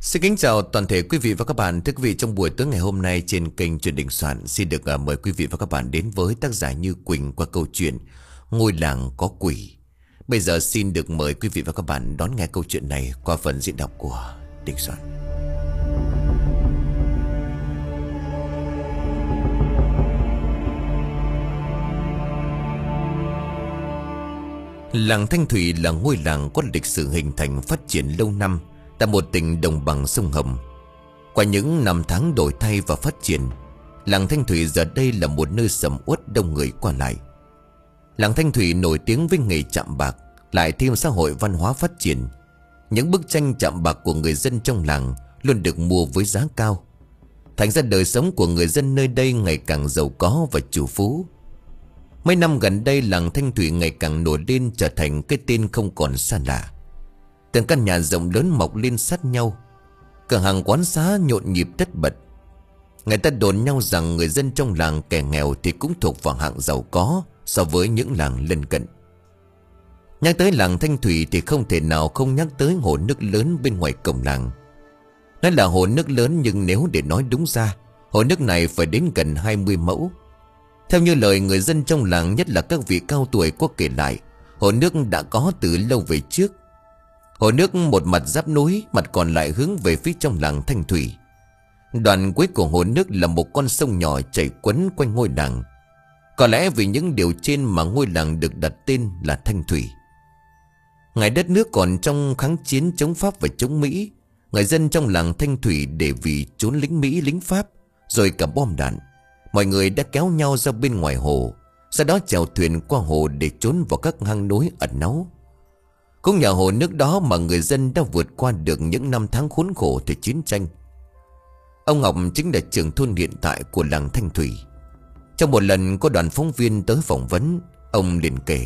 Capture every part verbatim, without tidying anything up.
Xin kính chào toàn thể quý vị và các bạn. Thưa quý vị, trong buổi tối ngày hôm nay trên kênh Chuyện Đình Soạn xin được uh, mời quý vị và các bạn đến với tác giả Như Quỳnh qua câu chuyện Ngôi Làng Có Quỷ. Bây giờ xin được mời quý vị và các bạn đón nghe câu chuyện này qua phần diễn đọc của Đình Soạn. Làng Thanh Thủy là ngôi làng có lịch sử hình thành phát triển lâu năm tại một tỉnh đồng bằng sông Hồng. Qua những năm tháng đổi thay và phát triển, làng Thanh Thủy giờ đây là một nơi sầm uất đông người qua lại. Làng Thanh Thủy nổi tiếng với nghề chạm bạc, lại thêm xã hội văn hóa phát triển. Những bức tranh chạm bạc của người dân trong làng luôn được mua với giá cao. Thành ra đời sống của người dân nơi đây ngày càng giàu có và chủ phú. Mấy năm gần đây, làng Thanh Thủy ngày càng nổi lên, trở thành cái tên không còn xa lạ. Từng căn nhà rộng lớn mọc lên sát nhau, cửa hàng quán xá nhộn nhịp tất bật. Người ta đồn nhau rằng người dân trong làng kẻ nghèo thì cũng thuộc vào hạng giàu có so với những làng lân cận. Nhắc tới làng Thanh Thủy thì không thể nào không nhắc tới hồ nước lớn bên ngoài cổng làng. Nó là hồ nước lớn, nhưng nếu để nói đúng ra, hồ nước này phải đến gần hai mươi mẫu. Theo như lời người dân trong làng, nhất là các vị cao tuổi có kể lại, hồ nước đã có từ lâu về trước. Hồ nước một mặt giáp núi, mặt còn lại hướng về phía trong làng Thanh Thủy. Đoạn cuối của hồ nước là một con sông nhỏ chảy quấn quanh ngôi làng. Có lẽ vì những điều trên mà ngôi làng được đặt tên là Thanh Thủy. Ngày đất nước còn trong kháng chiến chống Pháp và chống Mỹ, người dân trong làng Thanh Thủy để vì trốn lính Mỹ lính Pháp rồi cả bom đạn, mọi người đã kéo nhau ra bên ngoài hồ, sau đó chèo thuyền qua hồ để trốn vào các hang núi ẩn náu. Cũng nhờ hồ nước đó mà người dân đã vượt qua được những năm tháng khốn khổ thời chiến tranh. Ông Ngọc chính là trưởng thôn hiện tại của làng Thanh Thủy. Trong một lần có đoàn phóng viên tới phỏng vấn, ông liền kể: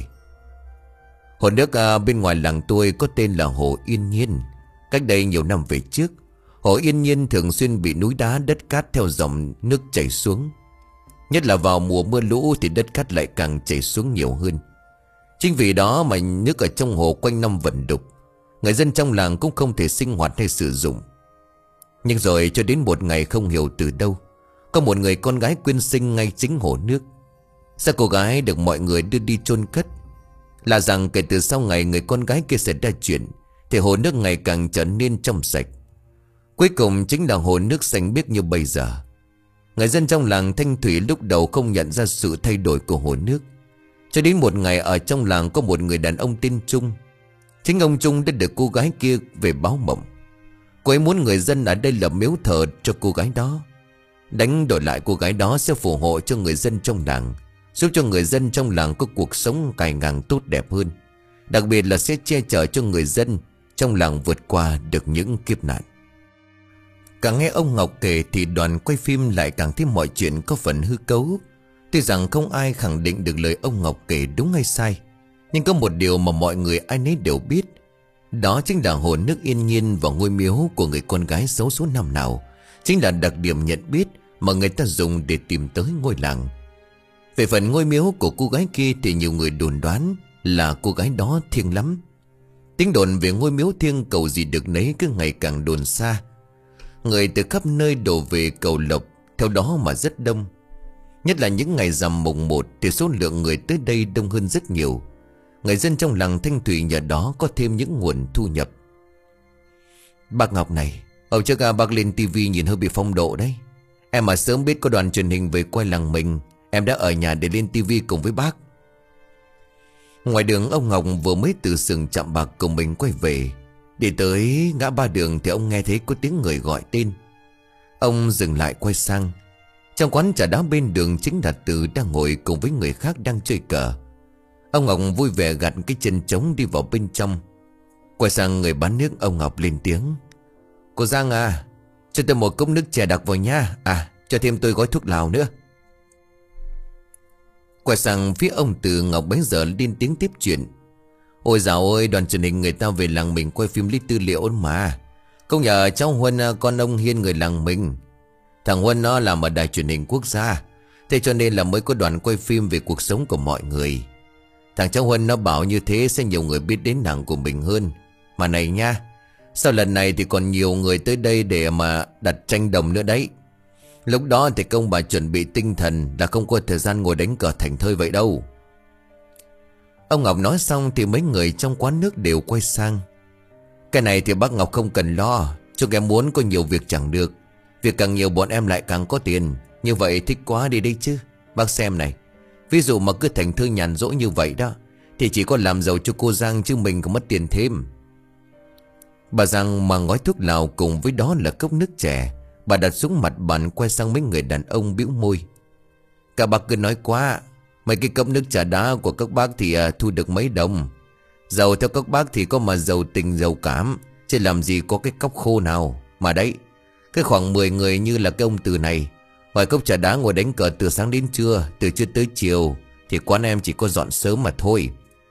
Hồ nước à, bên ngoài làng tôi có tên là Hồ Yên Nhiên. Cách đây nhiều năm về trước, Hồ Yên Nhiên thường xuyên bị núi đá đất cát theo dòng nước chảy xuống. Nhất là vào mùa mưa lũ thì đất cát lại càng chảy xuống nhiều hơn. Chính vì đó mà nước ở trong hồ quanh năm vẩn đục, người dân trong làng cũng không thể sinh hoạt hay sử dụng. Nhưng rồi cho đến một ngày không hiểu từ đâu, có một người con gái quyến sinh ngay chính hồ nước. Sao cô gái được mọi người đưa đi chôn cất? Là rằng kể từ sau ngày người con gái kia xảy ra chuyện, thì hồ nước ngày càng trở nên trong sạch. Cuối cùng chính là hồ nước xanh biếc như bây giờ. Người dân trong làng Thanh Thủy lúc đầu không nhận ra sự thay đổi của hồ nước, cho đến một ngày ở trong làng có một người đàn ông tên Trung. Chính ông Trung đã được cô gái kia về báo mộng. Cô ấy muốn người dân ở đây lập miếu thờ cho cô gái đó. Đánh đổi lại cô gái đó sẽ phù hộ cho người dân trong làng, giúp cho người dân trong làng có cuộc sống càng ngày tốt đẹp hơn. Đặc biệt là sẽ che chở cho người dân trong làng vượt qua được những kiếp nạn. Càng nghe ông Ngọc kể thì đoàn quay phim lại càng thấy mọi chuyện có phần hư cấu. Tuy rằng không ai khẳng định được lời ông Ngọc kể đúng hay sai, nhưng có một điều mà mọi người ai nấy đều biết. Đó chính là hồ nước yên nhiên và ngôi miếu của người con gái xấu số năm nào chính là đặc điểm nhận biết mà người ta dùng để tìm tới ngôi làng. Về phần ngôi miếu của cô gái kia thì nhiều người đồn đoán là cô gái đó thiêng lắm. Tiếng đồn về ngôi miếu thiêng cầu gì được nấy cứ ngày càng đồn xa. Người từ khắp nơi đổ về cầu lộc theo đó mà rất đông. Nhất là những ngày rằm mùng một thì số lượng người tới đây đông hơn rất nhiều. Người dân trong làng Thanh Thủy nhờ đó có thêm những nguồn thu nhập. Bác Ngọc này, ở trước à, bác lên tivi nhìn hơi bị phong độ đấy. Em mà sớm biết có đoàn truyền hình về quay làng mình, em đã ở nhà để lên tivi cùng với bác. Ngoài đường, ông Ngọc vừa mới từ xưởng chạm bạc cùng mình quay về. Đi tới ngã ba đường thì ông nghe thấy có tiếng người gọi tên. Ông dừng lại quay sang. Trong quán trà đá bên đường chính là Từ đang ngồi cùng với người khác đang chơi cờ. Ông Ngọc vui vẻ gặt cái chân trống đi vào bên trong. Quay sang người bán nước, ông Ngọc lên tiếng: Cô Giang à, cho tôi một cốc nước chè đặc vào nha. À, cho thêm tôi gói thuốc lào nữa. Quay sang phía ông Từ, Ngọc bấy giờ lên tiếng tiếp chuyện: Ôi dạo ơi, đoàn truyền hình người ta về làng mình quay phim lấy tư liệu mà. Không nhờ cháu Huân, con ông Hiên người làng mình. Thằng Huân nó làm ở đài truyền hình quốc gia, thế cho nên là mới có đoàn quay phim về cuộc sống của mọi người. Thằng cháu Huân nó bảo như thế sẽ nhiều người biết đến làng của mình hơn. Mà này nha, Sau lần này thì còn nhiều người tới đây để mà đặt tranh đồng nữa đấy. Lúc đó thì công bà chuẩn bị tinh thần là không có thời gian ngồi đánh cờ thành thơi vậy đâu. Ông Ngọc nói xong thì mấy người trong quán nước đều quay sang. Cái này thì bác Ngọc không cần lo. Chúng em muốn có nhiều việc chẳng được. Việc càng nhiều bọn em lại càng có tiền. Như vậy thích quá đi đây chứ. Bác xem này. Ví dụ mà cứ thành thơi nhàn rỗi như vậy đó thì chỉ có làm giàu cho cô Giang chứ mình cũng mất tiền thêm. Bà Giang mang gói thuốc lào cùng với đó là cốc nước chè. Bà đặt xuống mặt bàn quay sang mấy người đàn ông bĩu môi. Các bác cứ nói quá. Mấy cái cốc nước trà đá của các bác thì à, thu được mấy đồng. Giàu theo các bác thì có mà giàu tình giàu cảm, chứ làm gì có cái cốc khô nào. Mà đấy, cái khoảng mười người như là cái ông Từ này, ngoài cốc trà đá ngồi đánh cờ từ sáng đến trưa, từ trưa tới chiều, thì quán em chỉ có dọn sớm mà thôi.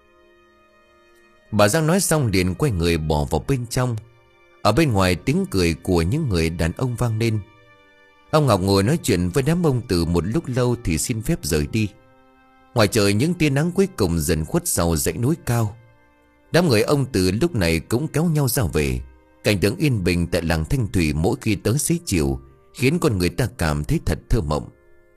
Bà Giang nói xong liền quay người bỏ vào bên trong. Ở bên ngoài tiếng cười của những người đàn ông vang lên. Ông Ngọc ngồi nói chuyện với đám ông Từ một lúc lâu thì xin phép rời đi. Ngoài trời những tia nắng cuối cùng dần khuất sau dãy núi cao. Đám người ông Từ lúc này cũng kéo nhau ra về. Cảnh tượng yên bình tại làng Thanh Thủy mỗi khi tới xế chiều khiến con người ta cảm thấy thật thơ mộng.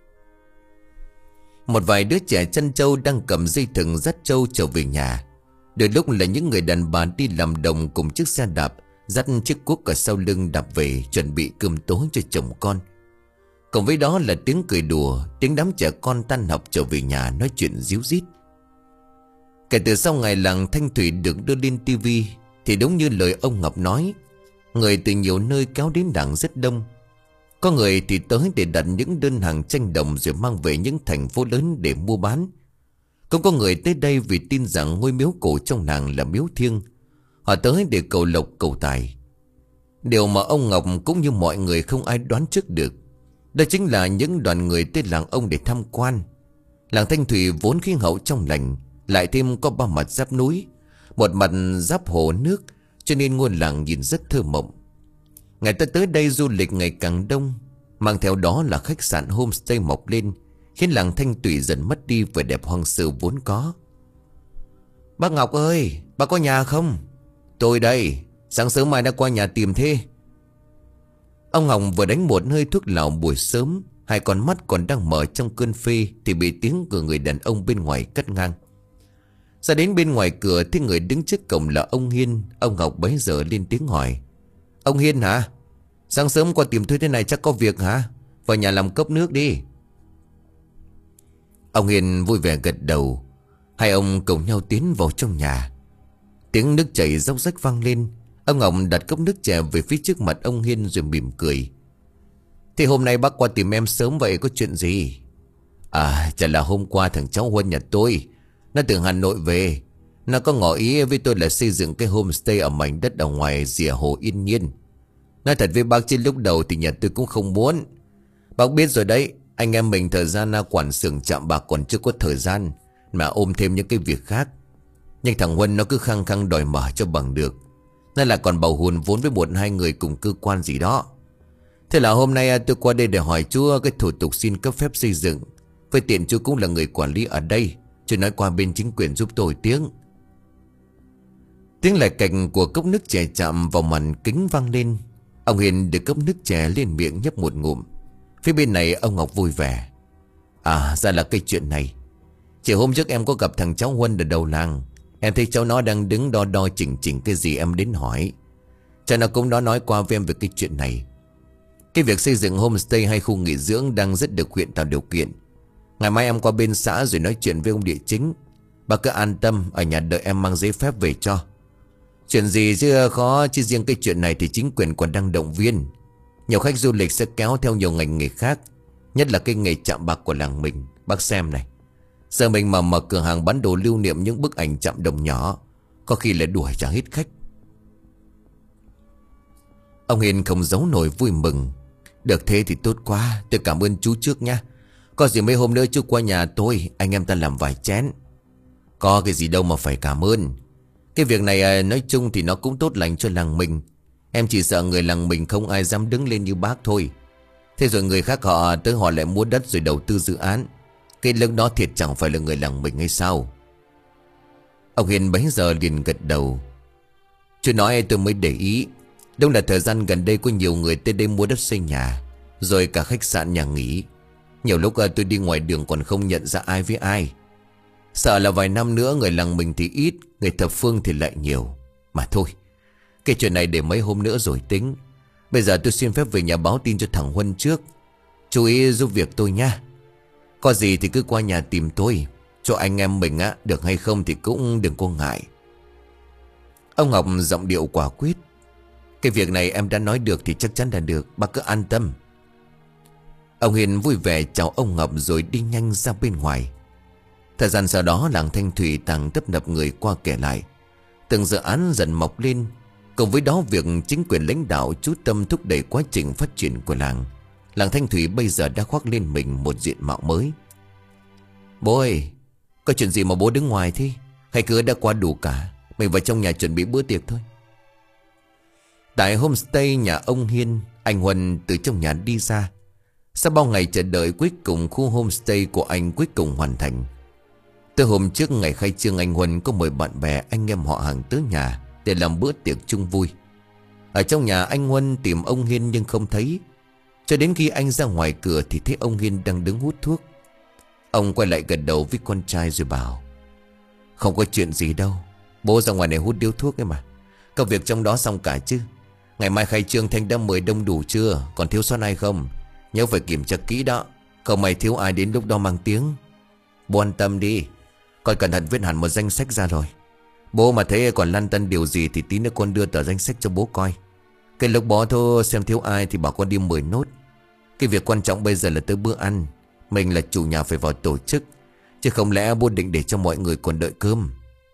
Một vài đứa trẻ chăn trâu đang cầm dây thừng dắt trâu trở về nhà. Đôi lúc là những người đàn bà đi làm đồng cùng chiếc xe đạp, dắt chiếc cuốc ở sau lưng đạp về chuẩn bị cơm tối cho chồng con. Cùng với đó là tiếng cười đùa, tiếng đám trẻ con tan học trở về nhà nói chuyện ríu rít. Kể từ sau ngày làng Thanh Thủy được đưa lên tivi thì đúng như lời ông Ngọc nói, người từ nhiều nơi kéo đến làng rất đông. Có người thì tới để đặt những đơn hàng tranh đồng rồi mang về những thành phố lớn để mua bán. Cũng có người tới đây vì tin rằng ngôi miếu cổ trong làng là miếu thiêng. Họ tới để cầu lộc cầu tài. Điều mà ông Ngọc cũng như mọi người không ai đoán trước được, đó chính là những đoàn người tới làng ông để tham quan. Làng Thanh Thủy vốn khí hậu trong lành, lại thêm có ba mặt giáp núi, một mặt giáp hồ nước, cho nên ngôi làng nhìn rất thơ mộng. Người ta tới đây du lịch ngày càng đông, mang theo đó là khách sạn homestay mọc lên, khiến làng Thanh Thủy dần mất đi vẻ đẹp hoang sơ vốn có. Bác Ngọc ơi, bác có nhà không? Tôi đây, sáng sớm mai đã qua nhà tìm thế. Ông Ngọc vừa đánh một hơi thuốc lào buổi sớm, hai con mắt còn đang mở trong cơn phê thì bị tiếng của người đàn ông bên ngoài cắt ngang. Ra đến bên ngoài cửa thì người đứng trước cổng là ông Hiên. Ông Ngọc bấy giờ lên tiếng hỏi: Ông Hiên hả? Sáng sớm qua tìm tôi thế này chắc có việc hả? Vào nhà làm cốc nước đi. Ông Hiên vui vẻ gật đầu. Hai ông cùng nhau tiến vào trong nhà. Tiếng nước chảy róc rách vang lên. Ông Ngọc đặt cốc nước chè về phía trước mặt ông Hiên rồi mỉm cười. Thì hôm nay bác qua tìm em sớm vậy có chuyện gì? À, chả là hôm qua thằng cháu Huân nhà tôi, nó từ Hà Nội về. Nó có ngỏ ý với tôi là xây dựng cái homestay ở mảnh đất ở ngoài rìa hồ Yên Nhiên. Nói thật với bác chứ lúc đầu thì nhà tôi cũng không muốn. Bác biết rồi đấy, anh em mình thời gian quản xưởng chạm bạc còn chưa có thời gian mà ôm thêm những cái việc khác. Nhưng thằng Huân nó cứ khăng khăng đòi mở cho bằng được. Nó là còn bầu hùn vốn với một hai người cùng cơ quan gì đó. Thế là hôm nay tôi qua đây để hỏi chú cái thủ tục xin cấp phép xây dựng. Với tiện chú cũng là người quản lý ở đây, chú nói qua bên chính quyền giúp tôi tiếng. Tiếng lạch cạch của cốc nước chè chạm vào màn kính vang lên. Ông Hiền được cốc nước chè lên miệng nhấp một ngụm. Phía bên này ông Ngọc vui vẻ. À, ra là cái chuyện này. Chỉ hôm trước em có gặp thằng cháu Huân ở đầu làng. Em thấy cháu nó đang đứng đo đo chỉnh chỉnh cái gì em đến hỏi. Cha nó cũng đã nói qua với em về cái chuyện này. Cái việc xây dựng homestay hay khu nghỉ dưỡng đang rất được huyện tạo điều kiện. Ngày mai em qua bên xã rồi nói chuyện với ông địa chính. Bà cứ an tâm ở nhà đợi em mang giấy phép về cho. Chuyện gì chứ khó, chứ riêng cái chuyện này thì chính quyền còn đang động viên. Nhiều khách du lịch sẽ kéo theo nhiều ngành nghề khác, nhất là cái nghề chạm bạc của làng mình. Bác xem này, giờ mình mà mở cửa hàng bán đồ lưu niệm những bức ảnh chạm đồng nhỏ, có khi lại đuổi trả hết khách. Ông Hiền không giấu nổi vui mừng. Được thế thì tốt quá, tôi cảm ơn chú trước nha. Có gì mấy hôm nữa chú qua nhà tôi, anh em ta làm vài chén. Có cái gì đâu mà phải cảm ơn. Cái việc này nói chung thì nó cũng tốt lành cho làng mình. Em chỉ sợ người làng mình không ai dám đứng lên như bác thôi. Thế rồi người khác họ tới họ lại mua đất rồi đầu tư dự án. Cái lúc đó thiệt chẳng phải là người làng mình hay sao? Ông Hiền bấy giờ liền gật đầu. Chú nói tôi mới để ý. Đúng là thời gian gần đây có nhiều người tới đây mua đất xây nhà, rồi cả khách sạn nhà nghỉ. Nhiều lúc tôi đi ngoài đường còn không nhận ra ai với ai. Sợ là vài năm nữa người làng mình thì ít, người thập phương thì lại nhiều. Mà thôi, cái chuyện này để mấy hôm nữa rồi tính. Bây giờ tôi xin phép về nhà báo tin cho thằng Huân trước. Chú ý giúp việc tôi nha. Có gì thì cứ qua nhà tìm tôi. Cho anh em mình á, được hay không thì cũng đừng có ngại. Ông Ngọc giọng điệu quả quyết. Cái việc này em đã nói được thì chắc chắn là được, bác cứ an tâm. Ông Hiền vui vẻ chào ông Ngọc rồi đi nhanh ra bên ngoài. Thời gian sau đó làng Thanh Thủy càng tấp nập người qua kể lại. Từng dự án dần mọc lên. Cùng với đó việc chính quyền lãnh đạo chú tâm thúc đẩy quá trình phát triển của làng. Làng Thanh Thủy bây giờ đã khoác lên mình một diện mạo mới. Bố ơi, có chuyện gì mà bố đứng ngoài thế? Khách cửa đã qua đủ cả, mình vào trong nhà chuẩn bị bữa tiệc thôi. Tại homestay nhà ông Hiên, anh Huân từ trong nhà đi ra. Sau bao ngày chờ đợi, cuối cùng khu homestay của anh cuối cùng hoàn thành. Từ hôm trước ngày khai trương, anh Huân có mời bạn bè anh em họ hàng tới nhà để làm bữa tiệc chung vui. Ở trong nhà anh Huân tìm ông Hiên nhưng không thấy. Cho đến khi anh ra ngoài cửa thì thấy ông Hiên đang đứng hút thuốc. Ông quay lại gật đầu với con trai rồi bảo: Không có chuyện gì đâu, bố ra ngoài này hút điếu thuốc ấy mà. Công việc trong đó xong cả chứ? Ngày mai khai trương Thanh đã mời đông đủ chưa? Còn thiếu sót ai không? Nhớ phải kiểm tra kỹ đó, không may thiếu ai đến lúc đó mang tiếng. Bố an tâm đi, con cẩn thận viết hẳn một danh sách ra rồi. Bố mà thấy còn lăn tăn điều gì thì tí nữa con đưa tờ danh sách cho bố coi. Cái lúc bó thôi xem thiếu ai thì bảo con đi mời nốt. Cái việc quan trọng bây giờ là tới bữa ăn. Mình là chủ nhà phải vào tổ chức, chứ không lẽ bố định để cho mọi người còn đợi cơm.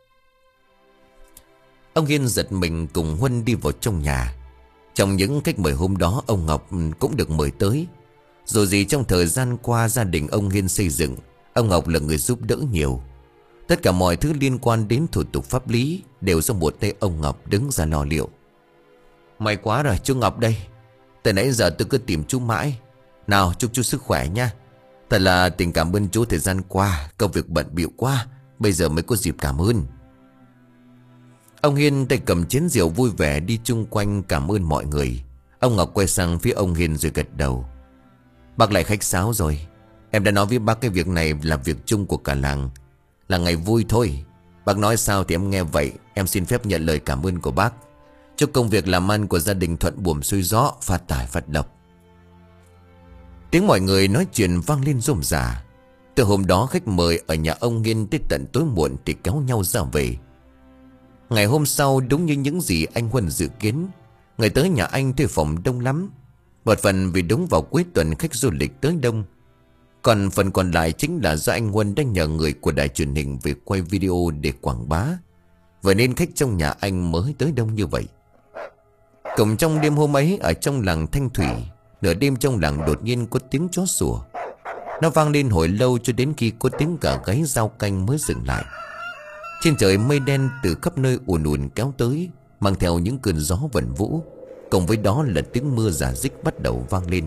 Ông Hiên giật mình cùng Huân đi vào trong nhà. Trong những khách mời hôm đó, ông Ngọc cũng được mời tới. Dù gì trong thời gian qua gia đình ông Hiên xây dựng, ông Ngọc là người giúp đỡ nhiều. Tất cả mọi thứ liên quan đến thủ tục pháp lý đều do một tay ông Ngọc đứng ra lo liệu. May quá rồi chú Ngọc đây. Từ nãy giờ tôi cứ tìm chú mãi. Nào chúc chú sức khỏe nha. Thật là tình cảm ơn chú thời gian qua, công việc bận bịu quá, bây giờ mới có dịp cảm ơn. Ông Hiên tay cầm chén rượu vui vẻ đi chung quanh cảm ơn mọi người. Ông Ngọc quay sang phía ông Hiên rồi gật đầu. Bác lại khách sáo rồi. Em đã nói với bác cái việc này là việc chung của cả làng, là ngày vui thôi. Bác nói sao thì em nghe vậy. Em xin phép nhận lời cảm ơn của bác. Chúc công việc làm ăn của gia đình thuận buồm xuôi gió, phát tài phát lộc. Tiếng mọi người nói chuyện vang lên rôm rả. Từ hôm đó khách mời ở nhà ông Hiên tới tận tối muộn thì kéo nhau ra về. Ngày hôm sau đúng như những gì anh Huân dự kiến, người tới nhà anh thuê phòng đông lắm. Một phần vì đúng vào cuối tuần khách du lịch tới đông, còn phần còn lại chính là do anh Huân đã nhờ người của đài truyền hình về quay video để quảng bá. Vậy nên khách trong nhà anh mới tới đông như vậy. Cùng trong đêm hôm ấy, ở trong làng Thanh Thủy, nửa đêm trong làng đột nhiên có tiếng chó sủa. Nó vang lên hồi lâu cho đến khi có tiếng gà gáy rau canh mới dừng lại. Trên trời mây đen từ khắp nơi ùn ùn kéo tới, mang theo những cơn gió vần vũ. Cùng với đó là tiếng mưa rả rích bắt đầu vang lên.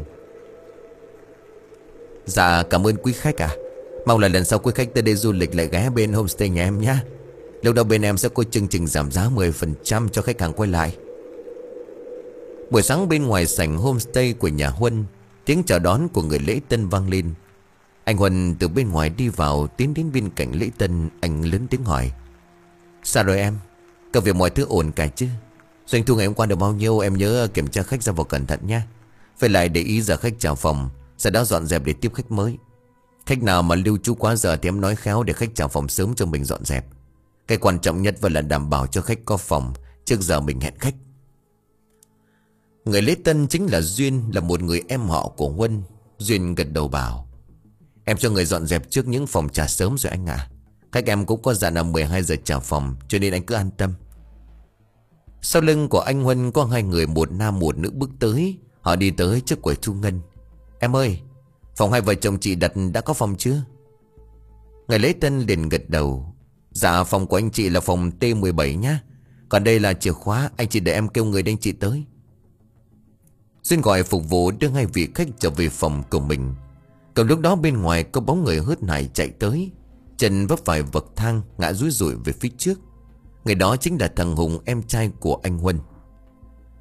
Dạ cảm ơn quý khách à. Mong là lần sau quý khách tới đây du lịch lại ghé bên homestay nhà em nhé. Lúc đó bên em sẽ có chương trình giảm giá mười phần trăm cho khách hàng quay lại. Buổi sáng bên ngoài sảnh homestay của nhà Huân, tiếng chào đón của người lễ tân vang lên. Anh Huân từ bên ngoài đi vào, tiến đến bên cạnh lễ tân. Anh lớn tiếng hỏi: Sao rồi em? Công việc mọi thứ ổn cả chứ? Doanh thu ngày hôm qua được bao nhiêu? Em nhớ kiểm tra khách ra vào cẩn thận nhé. Phải lại để ý giờ khách chào phòng, sau đó dọn dẹp để tiếp khách mới. Khách nào mà lưu trú quá giờ thì em nói khéo để khách chào phòng sớm cho mình dọn dẹp. Cái quan trọng nhất vẫn là đảm bảo cho khách có phòng trước giờ mình hẹn khách. Người lễ tân chính là Duyên, là một người em họ của Huân. Duyên gật đầu bảo: Em cho người dọn dẹp trước những phòng trà sớm rồi anh ạ. Khách em cũng có dặn là mười hai giờ trả phòng, cho nên anh cứ an tâm. Sau lưng của anh Huân có hai người, một nam một nữ bước tới. Họ đi tới trước quầy thu ngân. Em ơi, phòng hai vợ chồng chị đặt đã có phòng chưa? Người lễ tân liền gật đầu. Dạ phòng của anh chị là phòng T mười bảy nhá. Còn đây là chìa khóa, anh chị để em kêu người đến chị tới. Duyên gọi phục vụ đưa hai vị khách trở về phòng của mình. Còn lúc đó bên ngoài có bóng người hớt hải chạy tới, chân vấp phải bậc thang ngã rúi rủi về phía trước. Người đó chính là thằng Hùng, em trai của anh Huân.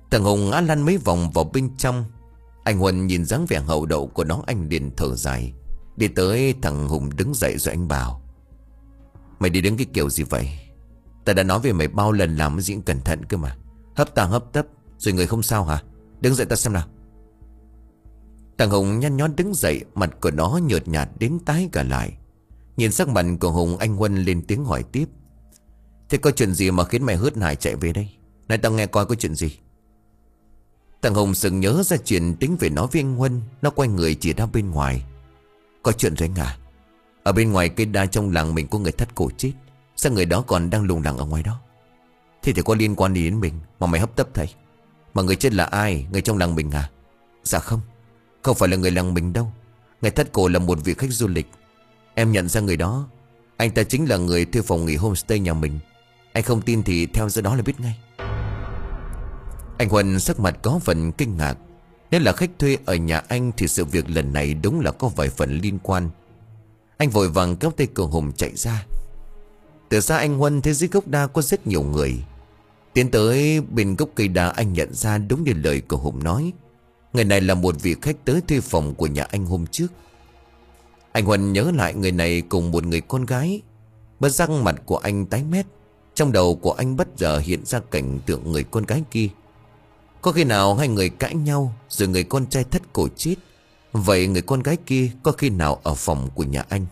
Thằng Hùng ngã lăn mấy vòng vào bên trong. Anh Huân nhìn dáng vẻ hậu đậu của nó, anh liền thở dài. Đi tới thằng Hùng đứng dậy rồi anh bảo: Mày đi đứng cái kiểu gì vậy? Ta đã nói với mày bao lần làm diễn cẩn thận cơ mà. Hấp tà hấp tấp rồi người không sao hả? Đứng dậy ta xem nào. Thằng Hùng nhăn nhó đứng dậy. Mặt của nó nhợt nhạt đến tái cả lại. Nhìn sắc mặt của Hùng, anh Huân lên tiếng hỏi tiếp: Thế có chuyện gì mà khiến mày hớt hải chạy về đây? Này tao nghe coi có chuyện gì. Thằng Hùng sừng nhớ ra chuyện tính về nói với anh Huân. Nó quay người chỉ ra bên ngoài: Có chuyện rồi anh à? Ở bên ngoài cây đa trong làng mình có người thắt cổ chết. Sao người đó còn đang lùng lẳng ở ngoài đó? Thì thì có liên quan gì đến mình mà mày hấp tấp thầy? Mà người chết là ai? Người trong làng mình à? Dạ không, không phải là người làng mình đâu. Người thắt cổ là một vị khách du lịch. Em nhận ra người đó. Anh ta chính là người thuê phòng nghỉ homestay nhà mình. Anh không tin thì theo ra đó là biết ngay. Anh Huân sắc mặt có phần kinh ngạc. Nếu là khách thuê ở nhà anh thì sự việc lần này đúng là có vài phần liên quan. Anh vội vàng kéo tay của Hùng chạy ra. Từ xa anh Huân thấy dưới gốc đa có rất nhiều người. Tiến tới bên gốc cây đa, anh nhận ra đúng như lời của Hùng nói. Người này là một vị khách tới thuê phòng của nhà anh hôm trước. Anh Huân nhớ lại người này cùng một người con gái. Bất giác mặt của anh tái mét. Trong đầu của anh bất ngờ hiện ra cảnh tượng người con gái kia. Có khi nào hai người cãi nhau rồi người con trai thắt cổ chết? Vậy người con gái kia có khi nào ở phòng của nhà anh?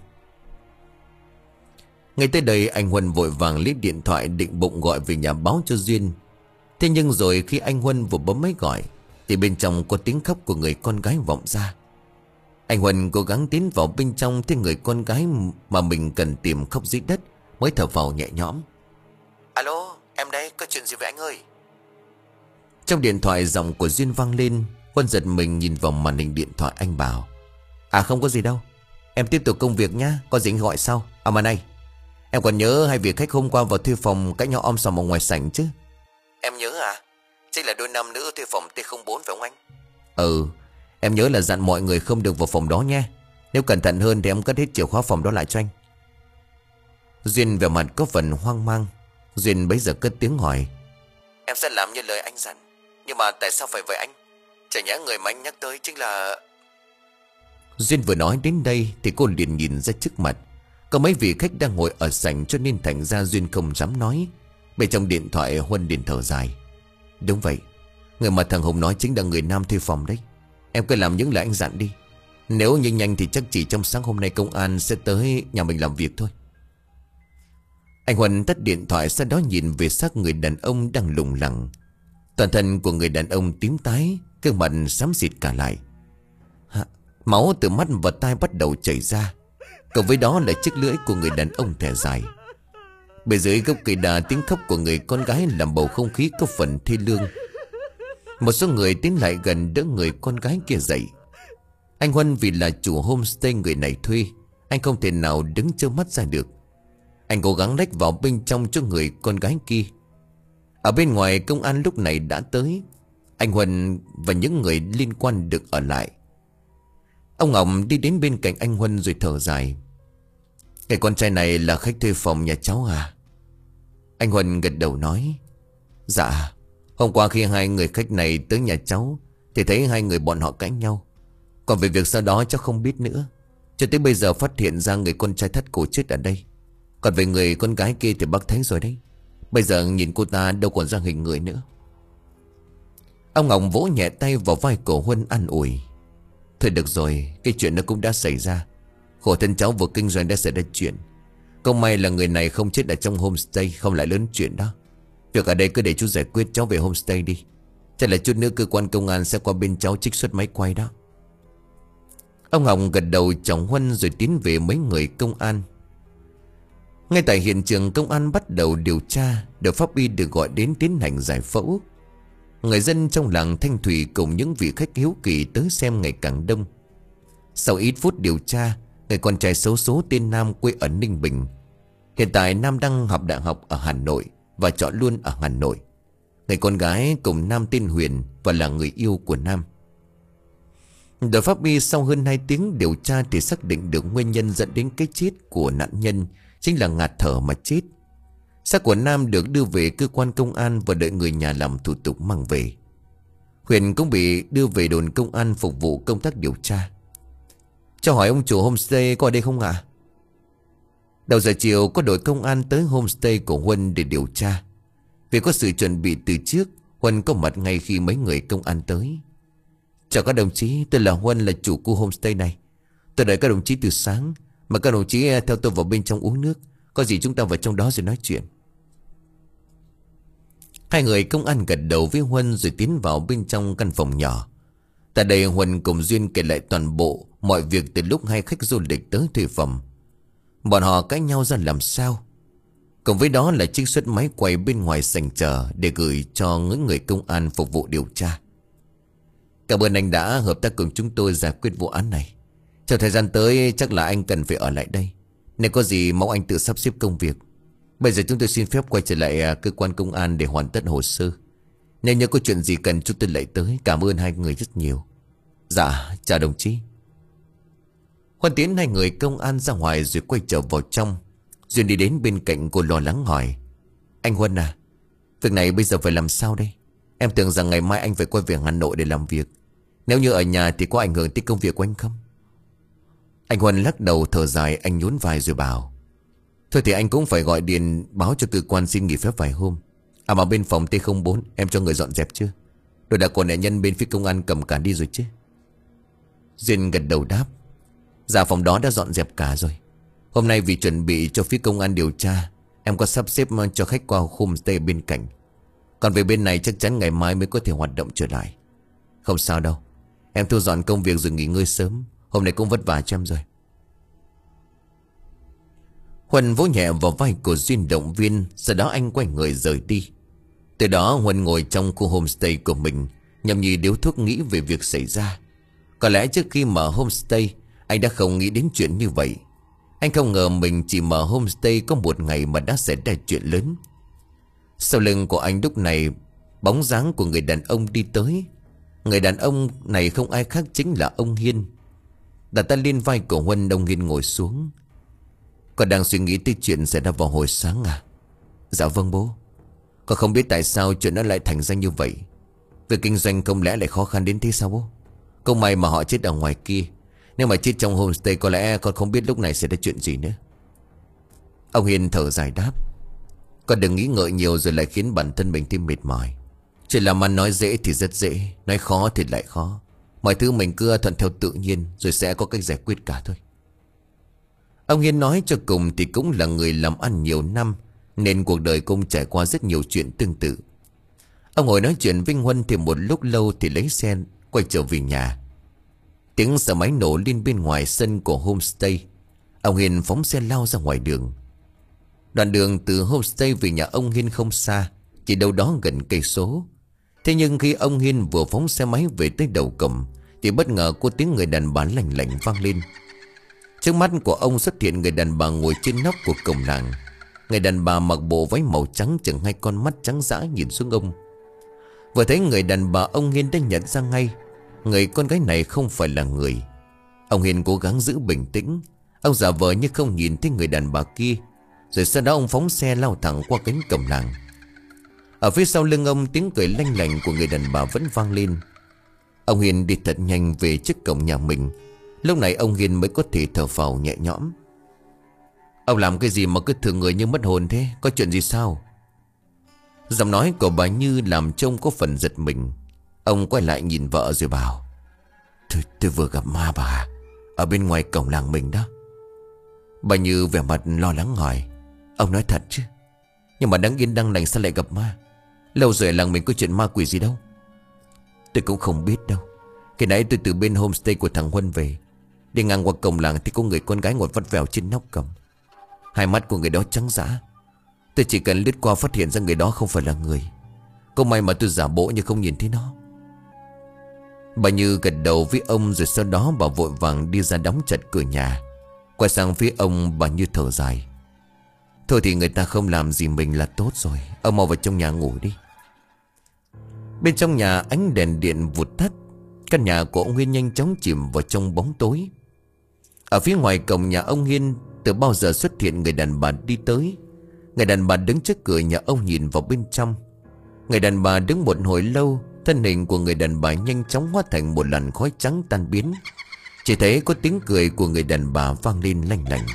Ngay tới đây anh Huân vội vàng lấy điện thoại định bụng gọi về nhà báo cho Duyên. Thế nhưng rồi khi anh Huân vừa bấm máy gọi thì bên trong có tiếng khóc của người con gái vọng ra. Anh Huân cố gắng tiến vào bên trong, thấy người con gái mà mình cần tìm khóc dưới đất, mới thở vào nhẹ nhõm. Alo, em đây, có chuyện gì vậy anh ơi? Trong điện thoại giọng của Duyên vang lên. Huân giật mình nhìn vào màn hình điện thoại, anh bảo: À không có gì đâu, em tiếp tục công việc nhá, có gì anh gọi sau. À mà này, em còn nhớ hai vị khách hôm qua vào thuê phòng cãi nhau om sòm ở ngoài sảnh chứ? Em nhớ à? Chính là đôi nam nữ thuê phòng T không bốn phải không anh? Ừ, em nhớ là dặn mọi người không được vào phòng đó nha. Nếu cẩn thận hơn thì em cất hết chìa khóa phòng đó lại cho anh. Duyên vẻ mặt có phần hoang mang. Duyên bấy giờ cất tiếng hỏi: Em sẽ làm như lời anh dặn, nhưng mà tại sao phải vậy anh? Chả nhẽ người mà anh nhắc tới chính là... Duyên vừa nói đến đây thì cô liền nhìn ra trước mặt có mấy vị khách đang ngồi ở sảnh, cho nên thành ra Duyên không dám nói. Bên trong điện thoại Huân liền thở dài: Đúng vậy, người mà thằng Hùng nói chính là người nam thuê phòng đấy. Em cứ làm những lời anh dặn đi. Nếu như nhanh thì chắc chỉ trong sáng hôm nay công an sẽ tới nhà mình làm việc thôi. Anh Huân tắt điện thoại, sau đó nhìn về xác người đàn ông đang lủng lẳng. Toàn thân của người đàn ông tím tái, gương mặt xám xịt cả lại. Hả? Máu từ mắt và tai bắt đầu chảy ra. Cộng với đó là chiếc lưỡi của người đàn ông thẻ dài. Bên dưới gốc cây đa, tiếng khóc của người con gái làm bầu không khí có phần thê lương. Một số người tiến lại gần đỡ người con gái kia dậy. Anh Huân vì là chủ homestay người này thuê, anh không thể nào đứng trơ mắt ra được. Anh cố gắng lách vào bên trong cho người con gái kia. Ở bên ngoài công an lúc này đã tới. Anh Huân và những người liên quan được ở lại. Ông Ngọc đi đến bên cạnh anh Huân rồi thở dài: Cái con trai này là khách thuê phòng nhà cháu à? Anh Huân gật đầu nói: Dạ, hôm qua khi hai người khách này tới nhà cháu thì thấy hai người bọn họ cãi nhau. Còn về việc sau đó cháu không biết nữa. Cho tới bây giờ phát hiện ra người con trai thắt cổ chết ở đây. Còn về người con gái kia thì bác thấy rồi đấy. Bây giờ nhìn cô ta đâu còn ra hình người nữa. Ông Ngọc vỗ nhẹ tay vào vai của Huân an ủi: Thôi được rồi, cái chuyện nó cũng đã xảy ra. Khổ thân cháu vừa kinh doanh đã xảy ra chuyện. Không may là người này không chết ở trong homestay, không lại lớn chuyện đó. Việc ở đây cứ để chú giải quyết, cháu về homestay đi. Chắc là chút nữa cơ quan công an sẽ qua bên cháu trích xuất máy quay đó. Ông Ngọc gật đầu chồng Huân rồi tiến về mấy người công an. Ngay tại hiện trường, công an bắt đầu điều tra. Đội pháp y được gọi đến tiến hành giải phẫu. Người dân trong làng Thanh Thủy cùng những vị khách hiếu kỳ tới xem ngày càng đông. Sau ít phút điều tra, người con trai xấu số tên Nam quê ở Ninh Bình. Hiện tại Nam đang học đại học ở Hà Nội và chọn luôn ở Hà Nội. Người con gái cùng Nam tên Huyền và là người yêu của Nam. Đội pháp y sau hơn hai tiếng điều tra thì xác định được nguyên nhân dẫn đến cái chết của nạn nhân chính là ngạt thở mà chết. Xác của Nam được đưa về cơ quan công an và đợi người nhà làm thủ tục mang về. Huyền cũng bị đưa về đồn công an phục vụ công tác điều tra. Cho hỏi ông chủ homestay có ở đây không ạ? À? Đầu giờ chiều có đội công an tới homestay của Huân để điều tra. Vì có sự chuẩn bị từ trước, Huân có mặt ngay khi mấy người công an tới. Chào các đồng chí, tôi là Huân, là chủ khu homestay này. Tôi đợi các đồng chí từ sáng, mà các đồng chí theo tôi vào bên trong uống nước. Có gì chúng ta vào trong đó rồi nói chuyện. Hai người công an gật đầu với Huân rồi tiến vào bên trong căn phòng nhỏ. Tại đây Huân cùng Duyên kể lại toàn bộ mọi việc từ lúc hai khách du lịch tới thuê phòng. Bọn họ cãi nhau ra làm sao. Cùng với đó là trích xuất máy quay bên ngoài sảnh chờ để gửi cho những người công an phục vụ điều tra. Cảm ơn anh đã hợp tác cùng chúng tôi giải quyết vụ án này. Trong thời gian tới chắc là anh cần phải ở lại đây. Nếu có gì mong anh tự sắp xếp công việc. Bây giờ chúng tôi xin phép quay trở lại cơ quan công an để hoàn tất hồ sơ. Nếu như có chuyện gì cần chúng tôi lại tới. Cảm ơn hai người rất nhiều. Dạ, chào đồng chí. Huân tiến hai người công an ra ngoài rồi quay trở vào trong. Duyên đi đến bên cạnh cô lo lắng hỏi: Anh Huân à, việc này bây giờ phải làm sao đây? Em tưởng rằng ngày mai anh phải quay về Hà Nội để làm việc. Nếu như ở nhà thì có ảnh hưởng tới công việc của anh không? Anh Huân lắc đầu thở dài, anh nhún vai rồi bảo: Thôi thì anh cũng phải gọi điện báo cho cơ quan xin nghỉ phép vài hôm. À mà bên phòng T không bốn em cho người dọn dẹp chưa? Rồi đã có nạn nhân bên phía công an cầm cả đi rồi chứ? Duyên gật đầu đáp: Dạ phòng đó đã dọn dẹp cả rồi. Hôm nay vì chuẩn bị cho phía công an điều tra, em có sắp xếp cho khách qua homestay bên cạnh. Còn về bên này chắc chắn ngày mai mới có thể hoạt động trở lại. Không sao đâu, em thu dọn công việc rồi nghỉ ngơi sớm. Hôm nay cũng vất vả cho em rồi. Huân vỗ nhẹ vào vai của Duyên động viên. Sau đó anh quay người rời đi. Từ đó Huân ngồi trong khu homestay của mình, nhâm nhi điếu thuốc nghĩ về việc xảy ra. Có lẽ trước khi mở homestay, anh đã không nghĩ đến chuyện như vậy. Anh không ngờ mình chỉ mở homestay có một ngày mà đã xảy ra chuyện lớn. Sau lưng của anh lúc này, bóng dáng của người đàn ông đi tới. Người đàn ông này không ai khác chính là ông Hiên. Đặt tay lên vai của Huân, ông Hiên ngồi xuống. Con đang suy nghĩ tới chuyện xảy ra vào hồi sáng à? Dạ vâng bố. Con không biết tại sao chuyện nó lại thành ra như vậy. Việc kinh doanh không lẽ lại khó khăn đến thế sao bố? Không may mà họ chết ở ngoài kia. Nếu mà chết trong homestay có lẽ con không biết lúc này sẽ ra chuyện gì nữa. Ông Hiền thở dài đáp: Con đừng nghĩ ngợi nhiều rồi lại khiến bản thân mình thêm mệt mỏi. Chuyện làm ăn nói dễ thì rất dễ, nói khó thì lại khó. Mọi thứ mình cứ thuận theo tự nhiên, rồi sẽ có cách giải quyết cả thôi. Ông Hiền nói cho cùng thì cũng là người làm ăn nhiều năm, nên cuộc đời cũng trải qua rất nhiều chuyện tương tự. Ông ngồi nói chuyện với Huân thì một lúc lâu thì lấy xe quay trở về nhà. Tiếng xe máy nổ lên bên ngoài sân của homestay. Ông Hiền phóng xe lao ra ngoài đường. Đoạn đường từ homestay về nhà ông Hiên không xa, chỉ đâu đó gần cây số. Thế nhưng khi ông Hiên vừa phóng xe máy về tới đầu cổng thì bất ngờ có tiếng người đàn bà lành lạnh vang lên. Trước mắt của ông xuất hiện người đàn bà ngồi trên nóc của cổng làng. Người đàn bà mặc bộ váy màu trắng, chừng hai con mắt trắng dã nhìn xuống ông. Vừa thấy người đàn bà, ông Hiên đã nhận ra ngay người con gái này không phải là người. Ông Hiên cố gắng giữ bình tĩnh. Ông giả vờ như không nhìn thấy người đàn bà kia, rồi sau đó ông phóng xe lao thẳng qua cánh cổng làng. Ở phía sau lưng ông, tiếng cười lanh lảnh của người đàn bà vẫn vang lên. Ông Hiên đi thật nhanh về trước cổng nhà mình. Lúc này ông Hiên mới có thể thở phào nhẹ nhõm. Ông làm cái gì mà cứ thường người như mất hồn thế? Có chuyện gì sao? Giọng nói của bà Như làm trông có phần giật mình. Ông quay lại nhìn vợ rồi bảo: Tôi, tôi vừa gặp ma bà ở bên ngoài cổng làng mình đó. Bà Như vẻ mặt lo lắng hỏi: Ông nói thật chứ? Nhưng mà đáng yên đang lành sao lại gặp ma? Lâu rồi làng mình có chuyện ma quỷ gì đâu. Tôi cũng không biết đâu. Khi nãy tôi từ bên homestay của thằng Huân về, đi ngang qua cổng làng thì có người con gái ngồi vắt vẻo trên nóc cổng. Hai mắt của người đó trắng dã. Tôi chỉ cần lướt qua phát hiện ra người đó không phải là người. Có may mà tôi giả bộ như không nhìn thấy nó. Bà Như gật đầu với ông, rồi sau đó bà vội vàng đi ra đóng chặt cửa nhà. Quay sang phía ông, bà Như thở dài: Thôi thì người ta không làm gì mình là tốt rồi. Ông mau vào trong nhà ngủ đi. Bên trong nhà ánh đèn điện vụt tắt. Căn nhà của ông Hiên nhanh chóng chìm vào trong bóng tối. Ở phía ngoài cổng nhà ông Hiên, từ bao giờ xuất hiện người đàn bà đi tới. Người đàn bà đứng trước cửa nhà ông nhìn vào bên trong. Người đàn bà đứng một hồi lâu thân hình của người đàn bà nhanh chóng hóa thành một làn khói trắng tan biến. Chỉ thấy có tiếng cười của người đàn bà vang lên lanh lảnh.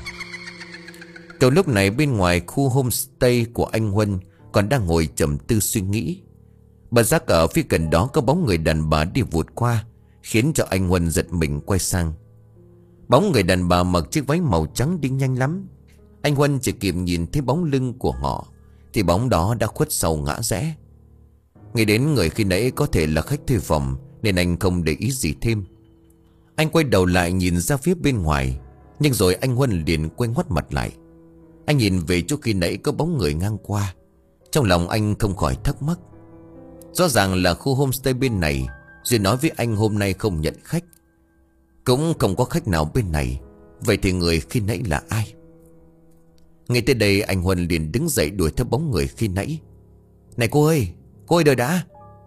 Từ lúc này bên ngoài khu homestay của anh Huân còn đang ngồi trầm tư suy nghĩ. Bất giác ở phía gần đó có bóng người đàn bà đi vụt qua, khiến cho anh Huân giật mình quay sang. Bóng người đàn bà mặc chiếc váy màu trắng đi nhanh lắm. Anh Huân chỉ kịp nhìn thấy bóng lưng của họ thì bóng đó đã khuất sau ngã rẽ. Nghĩ đến người khi nãy có thể là khách thuê phòng nên anh không để ý gì thêm. Anh quay đầu lại nhìn ra phía bên ngoài, nhưng rồi anh Huân liền quay ngoắt mặt lại. Anh nhìn về chỗ khi nãy có bóng người ngang qua. Trong lòng anh không khỏi thắc mắc. Rõ ràng là khu homestay bên này Duyên nói với anh hôm nay không nhận khách, cũng không có khách nào bên này. Vậy thì người khi nãy là ai? Ngay tới đây anh Huân liền đứng dậy đuổi theo bóng người khi nãy. Này cô ơi, cô ơi đợi đã.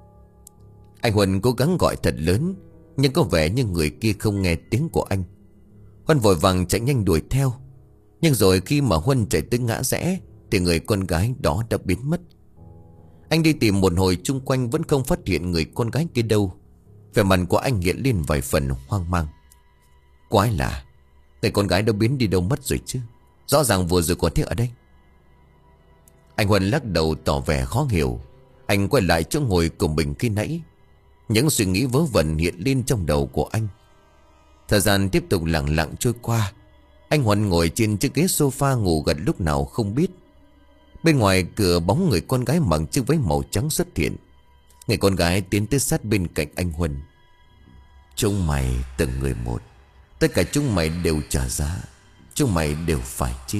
Anh Huân cố gắng gọi thật lớn, nhưng có vẻ như người kia không nghe tiếng của anh. Huân vội vàng chạy nhanh đuổi theo. Nhưng rồi khi mà Huân chạy tới ngã rẽ thì người con gái đó đã biến mất. Anh đi tìm một hồi chung quanh vẫn không phát hiện người con gái kia đâu. Vẻ mặt của anh hiện lên vài phần hoang mang. Quái lạ, người con gái đã biến đi đâu mất rồi chứ? Rõ ràng vừa rồi còn thấy ở đây. Anh Huân lắc đầu tỏ vẻ khó hiểu. Anh quay lại chỗ ngồi của mình khi nãy. Những suy nghĩ vớ vẩn hiện lên trong đầu của anh. Thời gian tiếp tục lặng lặng trôi qua. Anh Huân ngồi trên chiếc ghế sofa ngủ gật lúc nào không biết. Bên ngoài cửa bóng người con gái mặc chiếc váy màu trắng xuất hiện. Người con gái tiến tới sát bên cạnh anh Huân. Chúng mày từng người một, tất cả chúng mày đều trả giá. Chúng mày đều phải chết.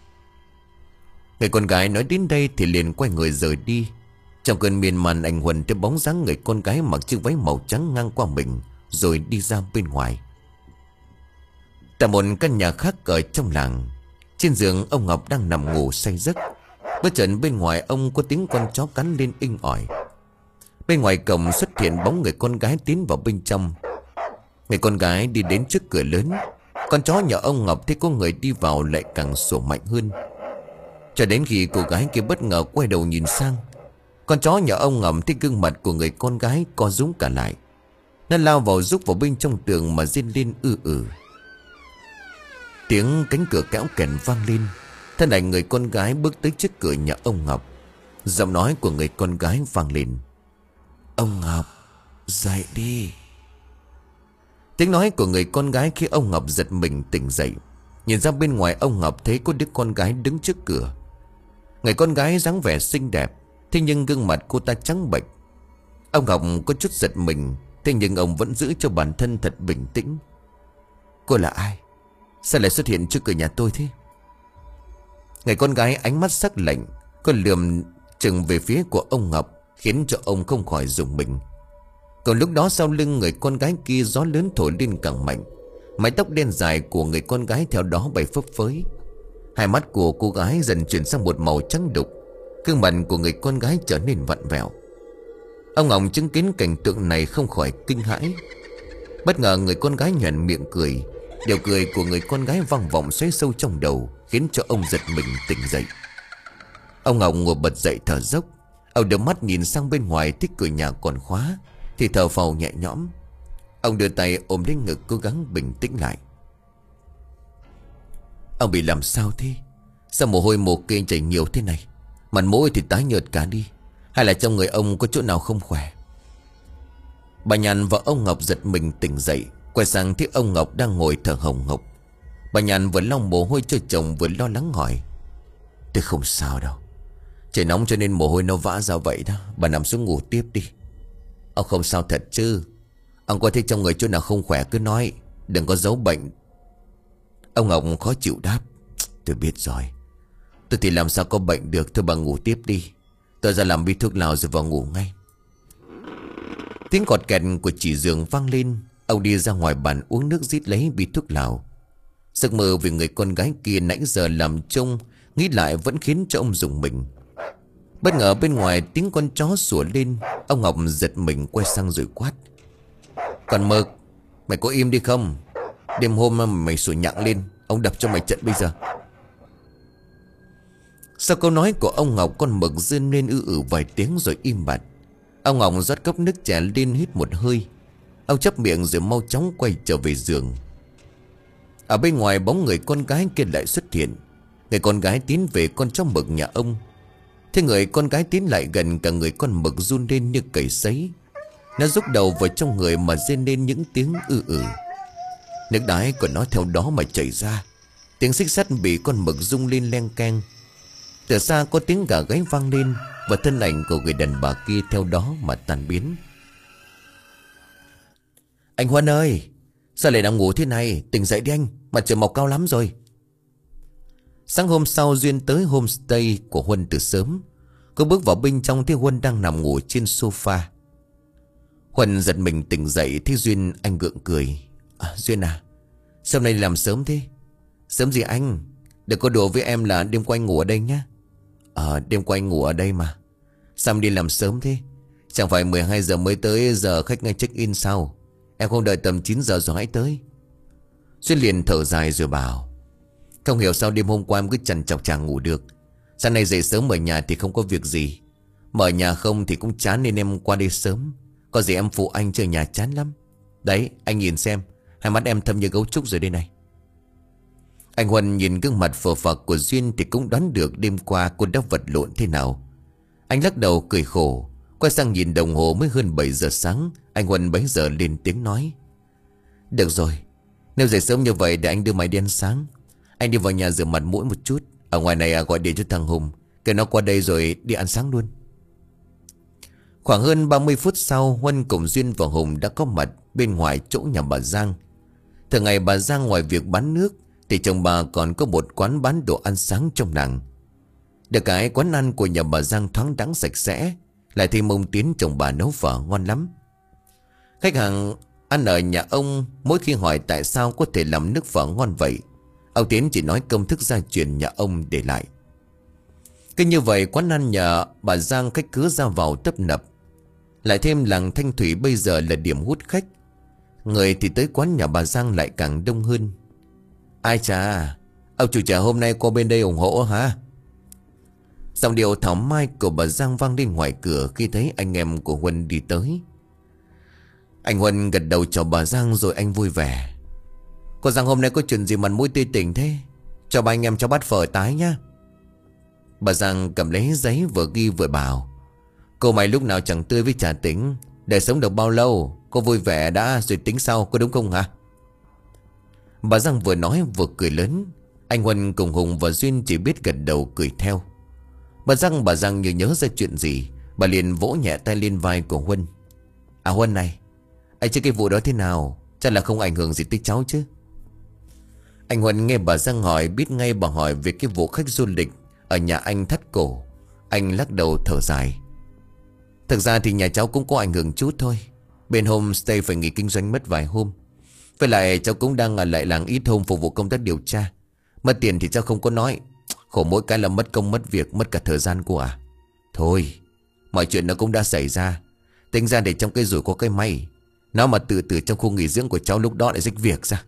Người con gái nói đến đây thì liền quay người rời đi. Trong cơn miên man anh Huân thấy bóng dáng người con gái mặc chiếc váy màu trắng ngang qua mình, rồi đi ra bên ngoài. Tại một căn nhà khác ở trong làng, trên giường ông Ngọc đang nằm ngủ say giấc. Bất chợt bên ngoài ông có tiếng con chó cắn lên inh ỏi. Bên ngoài cổng xuất hiện bóng người con gái tiến vào bên trong. Người con gái đi đến trước cửa lớn. Con chó nhà ông Ngọc thấy có người đi vào lại càng sủa mạnh hơn. Cho đến khi cô gái kia bất ngờ quay đầu nhìn sang, con chó nhà ông Ngọc thấy gương mặt của người con gái co rúm cả lại. Nó lao vào rúc vào bên trong tường mà rên lên ư ử. Tiếng cánh cửa kéo kẹt vang lên. Thân ảnh người con gái bước tới trước cửa nhà ông Ngọc. Giọng nói của người con gái vang lên. Ông Ngọc, dậy đi. Tiếng nói của người con gái khi ông Ngọc giật mình tỉnh dậy. Nhìn ra bên ngoài ông Ngọc thấy có đứa con gái đứng trước cửa. Người con gái dáng vẻ xinh đẹp, thế nhưng gương mặt cô ta trắng bệch. Ông Ngọc có chút giật mình, thế nhưng ông vẫn giữ cho bản thân thật bình tĩnh. Cô là ai? Sao lại xuất hiện trước cửa nhà tôi thế? Người con gái ánh mắt sắc lạnh, có lườm chừng về phía của ông Ngọc, khiến cho ông không khỏi rùng mình. Còn lúc đó sau lưng người con gái kia gió lớn thổi lên càng mạnh. Mái tóc đen dài của người con gái theo đó bay phấp phới. Hai mắt của cô gái dần chuyển sang một màu trắng đục. Gương mặt của người con gái trở nên vặn vẹo. Ông Ngọc chứng kiến cảnh tượng này không khỏi kinh hãi. Bất ngờ người con gái nhoẻn miệng cười. Điều cười của người con gái vang vọng xoáy sâu trong đầu, khiến cho ông giật mình tỉnh dậy. Ông Ngọc ngồi bật dậy thở dốc. Ông đưa mắt nhìn sang bên ngoài thấy cửa nhà còn khóa thì thở phào nhẹ nhõm. Ông đưa tay ôm lên ngực cố gắng bình tĩnh lại. Ông bị làm sao thế? Sao mồ hôi mồ kê chảy nhiều thế này? Mặt mũi thì tái nhợt cả đi. Hay là trong người ông có chỗ nào không khỏe? Bà Nhàn và ông Ngọc giật mình tỉnh dậy, quay sang thấy ông Ngọc đang ngồi thở hồng hộc. Bà Nhàn vừa lau mồ hôi cho chồng vừa lo lắng hỏi. Tôi không sao đâu. Trời nóng cho nên mồ hôi nó vã ra vậy đó. Bà nằm xuống ngủ tiếp đi. Ông không sao thật chứ? Ông có thấy trong người chỗ nào không khỏe cứ nói, đừng có giấu bệnh. Ông Ngọc khó chịu đáp. Tôi biết rồi. Tôi thì làm sao có bệnh được. Thôi bà ngủ tiếp đi. Tôi ra làm bí thuốc lào rồi vào ngủ ngay. Tiếng cọt kẹt của chỉ giường vang lên. Ông đi ra ngoài bàn uống nước rít lấy bí thuốc lào. Giấc mơ về người con gái kia nãy giờ làm trông, nghĩ lại vẫn khiến cho ông rùng mình. Bất ngờ bên ngoài tiếng con chó sủa lên. Ông Ngọc giật mình quay sang rồi quát. Còn Mực, mày có im đi không? Đêm hôm mà mày sủa nhặng lên, ông đập cho mày trận bây giờ. Sau câu nói của ông Ngọc, con Mực rên lên ư ử vài tiếng rồi im bặt. Ông Ngọc rót cốc nước chè lên hít một hơi. Ông chắp miệng rồi mau chóng quay trở về giường. Ở bên ngoài bóng người con gái kia lại xuất hiện. Người con gái tiến về con chó mực nhà ông. Thế người con gái tiến lại gần, cả người con mực run lên như cầy sấy. Nó rúc đầu vào trong người mà rên lên những tiếng ư ử. Nước đái của nó theo đó mà chảy ra. Tiếng xích sắt bị con mực rung lên leng keng. Từ xa có tiếng gà gáy vang lên, và thân ảnh của người đàn bà kia theo đó mà tan biến. Anh Huân ơi, sao lại đang ngủ thế này? Tỉnh dậy đi anh, mặt trời mọc cao lắm rồi. Sáng hôm sau Duyên tới homestay của Huân từ sớm. Cô bước vào bên trong thấy Huân đang nằm ngủ trên sofa. Huân giật mình tỉnh dậy thấy Duyên, anh gượng cười. À, Duyên à, sao nay làm sớm thế? Sớm gì anh? Đừng có đùa với em là đêm qua anh ngủ ở đây nhá. Ờ, đêm qua anh ngủ ở đây mà. Sao em đi làm sớm thế? Chẳng phải mười hai giờ mới tới, giờ khách ngay check in sao? Em không đợi tầm chín giờ rồi hãy tới. Duyên liền thở dài rồi bảo, không hiểu sao đêm hôm qua em cứ trằn trọc chàng ngủ được. Sáng nay dậy sớm ở nhà thì không có việc gì, mà ở nhà không thì cũng chán nên em qua đây sớm. Có gì em phụ anh chứ ở nhà chán lắm. Đấy, anh nhìn xem, hai mắt em thâm như gấu trúc rồi đây này. Anh Huân nhìn gương mặt phờ phạc của Duyên thì cũng đoán được đêm qua cô đã vật lộn thế nào. Anh lắc đầu cười khổ, quay sang nhìn đồng hồ mới hơn bảy giờ sáng. Anh Huân bấy giờ lên tiếng nói, được rồi, nếu dậy sớm như vậy để anh đưa mày đi ăn sáng. Anh đi vào nhà rửa mặt mũi một chút. Ở ngoài này à, gọi điện cho thằng Hùng, kêu nó qua đây rồi đi ăn sáng luôn. Khoảng hơn ba mươi phút sau, Huân cùng Duyên và Hùng đã có mặt bên ngoài chỗ nhà bà Giang. Thường ngày bà Giang ngoài việc bán nước thì chồng bà còn có một quán bán đồ ăn sáng trong làng. Được cái quán ăn của nhà bà Giang thoáng đãng sạch sẽ, lại thêm ông Tiến chồng bà nấu phở ngon lắm. Khách hàng ăn ở nhà ông mỗi khi hỏi tại sao có thể làm nước phở ngon vậy, ông Tiến chỉ nói công thức gia truyền nhà ông để lại. Cứ như vậy quán ăn nhà bà Giang khách cứ ra vào tấp nập. Lại thêm làng Thanh Thủy bây giờ là điểm hút khách, người thì tới quán nhà bà Giang lại càng đông hơn. Ai chà, ông chủ nhà hôm nay qua bên đây ủng hộ hả? Giọng điệu thảo mai của bà Giang vang lên ngoài cửa khi thấy anh em của Huân đi tới. Anh Huân gật đầu chào bà Giang rồi anh vui vẻ. Cô Giang hôm nay có chuyện gì mặt mũi tươi tỉnh thế? Cho ba anh em cháu bát phở tái nhá. Bà Giang cầm lấy giấy vừa ghi vừa bảo, cô mày lúc nào chẳng tươi với trà tính, để sống được bao lâu, cô vui vẻ đã rồi tính sau, có đúng không hả? Bà Giang vừa nói vừa cười lớn. Anh Huân cùng Hùng và Duyên chỉ biết gật đầu cười theo. Bà Giang bà Giang như nhớ ra chuyện gì, bà liền vỗ nhẹ tay lên vai của Huân. À Huân này, anh chứ cái vụ đó thế nào? Chắc là không ảnh hưởng gì tới cháu chứ? Anh Huân nghe bà Giang hỏi biết ngay bà hỏi về cái vụ khách du lịch ở nhà anh thắt cổ. Anh lắc đầu thở dài. Thực ra thì nhà cháu cũng có ảnh hưởng chút thôi. Bên homestay phải nghỉ kinh doanh mất vài hôm. Với lại cháu cũng đang ở lại làng ít hôm phục vụ công tác điều tra. Mất tiền thì cháu không có nói, khổ mỗi cái là mất công mất việc, mất cả thời gian của à. Thôi, mọi chuyện nó cũng đã xảy ra. Tính ra để trong cái rủi có cái may. Nó mà từ từ trong khu nghỉ dưỡng của cháu lúc đó lại rách việc ra.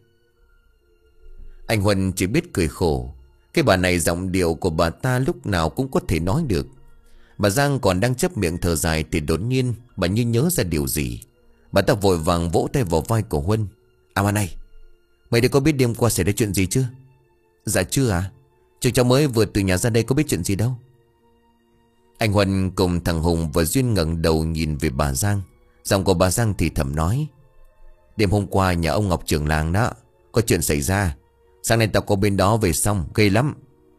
Anh Huân chỉ biết cười khổ. Cái bà này giọng điệu của bà ta lúc nào cũng có thể nói được. Bà Giang còn đang chép miệng thở dài thì đột nhiên bà như nhớ ra điều gì. Bà ta vội vàng vỗ tay vào vai của Huân. À mà này, mày đã có biết đêm qua xảy ra chuyện gì chưa? Dạ chưa à? Chúng cháu mới vừa từ nhà ra đây có biết chuyện gì đâu. Anh Huân cùng thằng Hùng và Duyên ngẩng đầu nhìn về bà Giang. Giọng của bà Giang thì thầm nói, đêm hôm qua nhà ông Ngọc trưởng làng đó có chuyện xảy ra. Sáng nay tao có bên đó về xong, ghê lắm.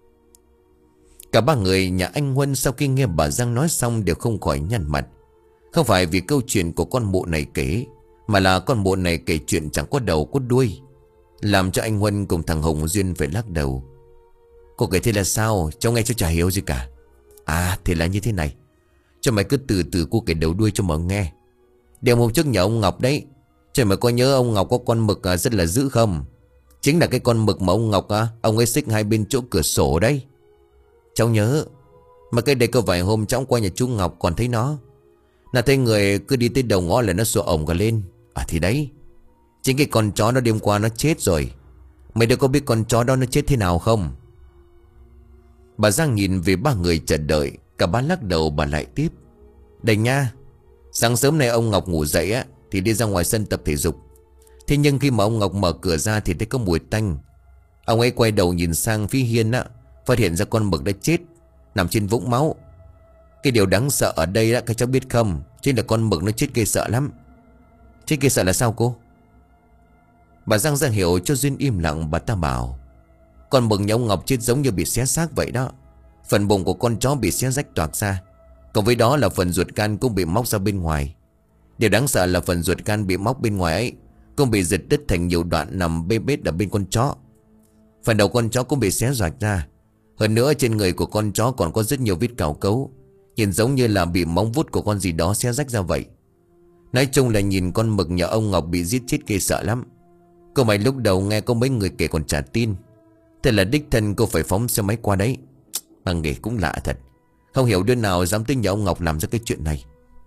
Cả ba người nhà anh Huân sau khi nghe bà Giang nói xong đều không khỏi nhăn mặt. Không phải vì câu chuyện của con mụ này kể, mà là con mụ này kể chuyện chẳng có đầu có đuôi, làm cho anh Huân cùng thằng Hùng Duyên phải lắc đầu. Cô kể thế là sao? Cháu nghe cháu chả hiểu gì cả. À thì là như thế này, cho mày cứ từ từ cô kể đầu đuôi cho mà nghe. Đêm hôm trước nhà ông Ngọc đấy, cho mày có nhớ ông Ngọc có con mực rất là dữ không? Chính là cái con mực mà ông Ngọc á, ông ấy xích hai bên chỗ cửa sổ đấy. Cháu nhớ. Mà cái đây có vài hôm cháu qua nhà chú Ngọc còn thấy nó. Là thấy người cứ đi tới đầu ngõ là nó sủa ổng cả lên. À thì đấy, chính cái con chó nó đêm qua nó chết rồi. Mày đâu có biết con chó đó nó chết thế nào không? Bà Giang nhìn về ba người chờ đợi. Cả ba lắc đầu bà lại tiếp. Đây nha, Sáng sớm nay ông Ngọc ngủ dậy á thì đi ra ngoài sân tập thể dục. Thế nhưng khi mà ông Ngọc mở cửa ra thì thấy có mùi tanh. Ông ấy quay đầu nhìn sang phía hiên á, phát hiện ra con mực đã chết, nằm trên vũng máu. Cái điều đáng sợ ở đây á, các cháu biết không, chính là con mực nó chết ghê sợ lắm. Chết ghê sợ là sao cô? Bà Giang ra hiệu cho Duyên im lặng. Bà ta bảo con mực nhà ông Ngọc chết giống như bị xé xác vậy đó. Phần bụng của con chó bị xé rách toạc ra, cộng với đó là phần ruột gan cũng bị móc ra bên ngoài. Điều đáng sợ là phần ruột gan bị móc bên ngoài ấy cũng bị giật đứt thành nhiều đoạn nằm bê bết ở bên con chó. Phần đầu con chó cũng bị xé rạch ra. Hơn nữa trên người của con chó còn có rất nhiều vết cào cấu, nhìn giống như là bị móng vuốt của con gì đó xé rách ra vậy. Nói chung là nhìn con mực nhà ông Ngọc bị giết chết ghê sợ lắm. Cô mày lúc đầu nghe có mấy người kể còn chả tin. Thế là đích thân cô phải phóng xe máy qua đấy. Mà nghề cũng lạ thật, không hiểu đứa nào dám tin nhà ông Ngọc làm ra cái chuyện này.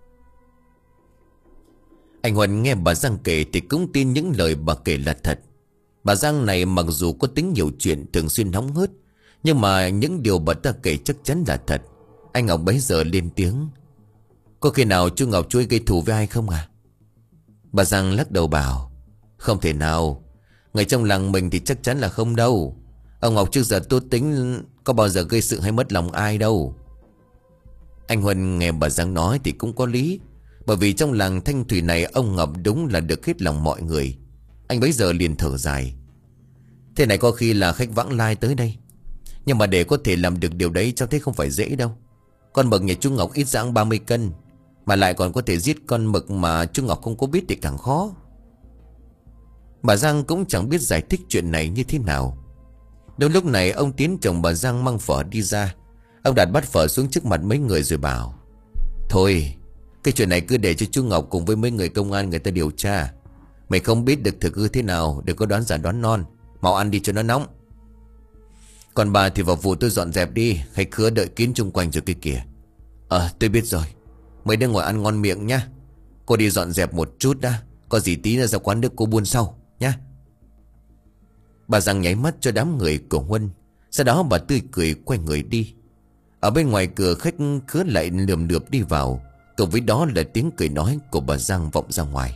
Anh Huân nghe bà Giang kể thì cũng tin những lời bà kể là thật. Bà Giang này mặc dù có tính nhiều chuyện, thường xuyên hóng hớt, nhưng mà những điều bà ta kể chắc chắn là thật. Anh Ngọc bấy giờ lên tiếng: có khi nào chú Ngọc chú ấy gây thù với ai không à? Bà Giang lắc đầu bảo: không thể nào. Người trong làng mình thì chắc chắn là không đâu. Ông Ngọc trước giờ tốt tính, có bao giờ gây sự hay mất lòng ai đâu. Anh Huân nghe bà Giang nói thì cũng có lý. Bởi vì trong làng Thanh Thủy này ông Ngọc đúng là được hết lòng mọi người. Anh bấy giờ liền thở dài: thế này có khi là khách vãng lai tới đây. Nhưng mà để có thể làm được điều đấy cháu thấy không phải dễ đâu. Con mực nhà chú Ngọc ít dãng ba mươi cân, mà lại còn có thể giết con mực mà chú Ngọc không có biết thì càng khó. Bà Giang cũng chẳng biết giải thích chuyện này như thế nào. Đâu lúc này ông Tiến chồng bà Giang mang phở đi ra. Ông đặt bát phở xuống trước mặt mấy người rồi bảo: thôi, cái chuyện này cứ để cho chú Ngọc cùng với mấy người công an người ta điều tra. Mày không biết được thực hư thế nào, đừng có đoán giả đoán non. Mau ăn đi cho nó nóng. Còn bà thì vào vụ tôi dọn dẹp đi. Khách khứa đợi kín chung quanh rồi kia kìa. Ờ tôi biết rồi. Mấy đứa ngồi ăn ngon miệng nhá. Cô đi dọn dẹp một chút đã. Có gì tí nữa ra quán nước cô buôn sau nhá. Bà Giang nháy mắt cho đám người của Huân. Sau đó bà tươi cười quay người đi. Ở bên ngoài cửa khách khứa lại lườm lượp đi vào. Cùng với đó là tiếng cười nói của bà Giang vọng ra ngoài: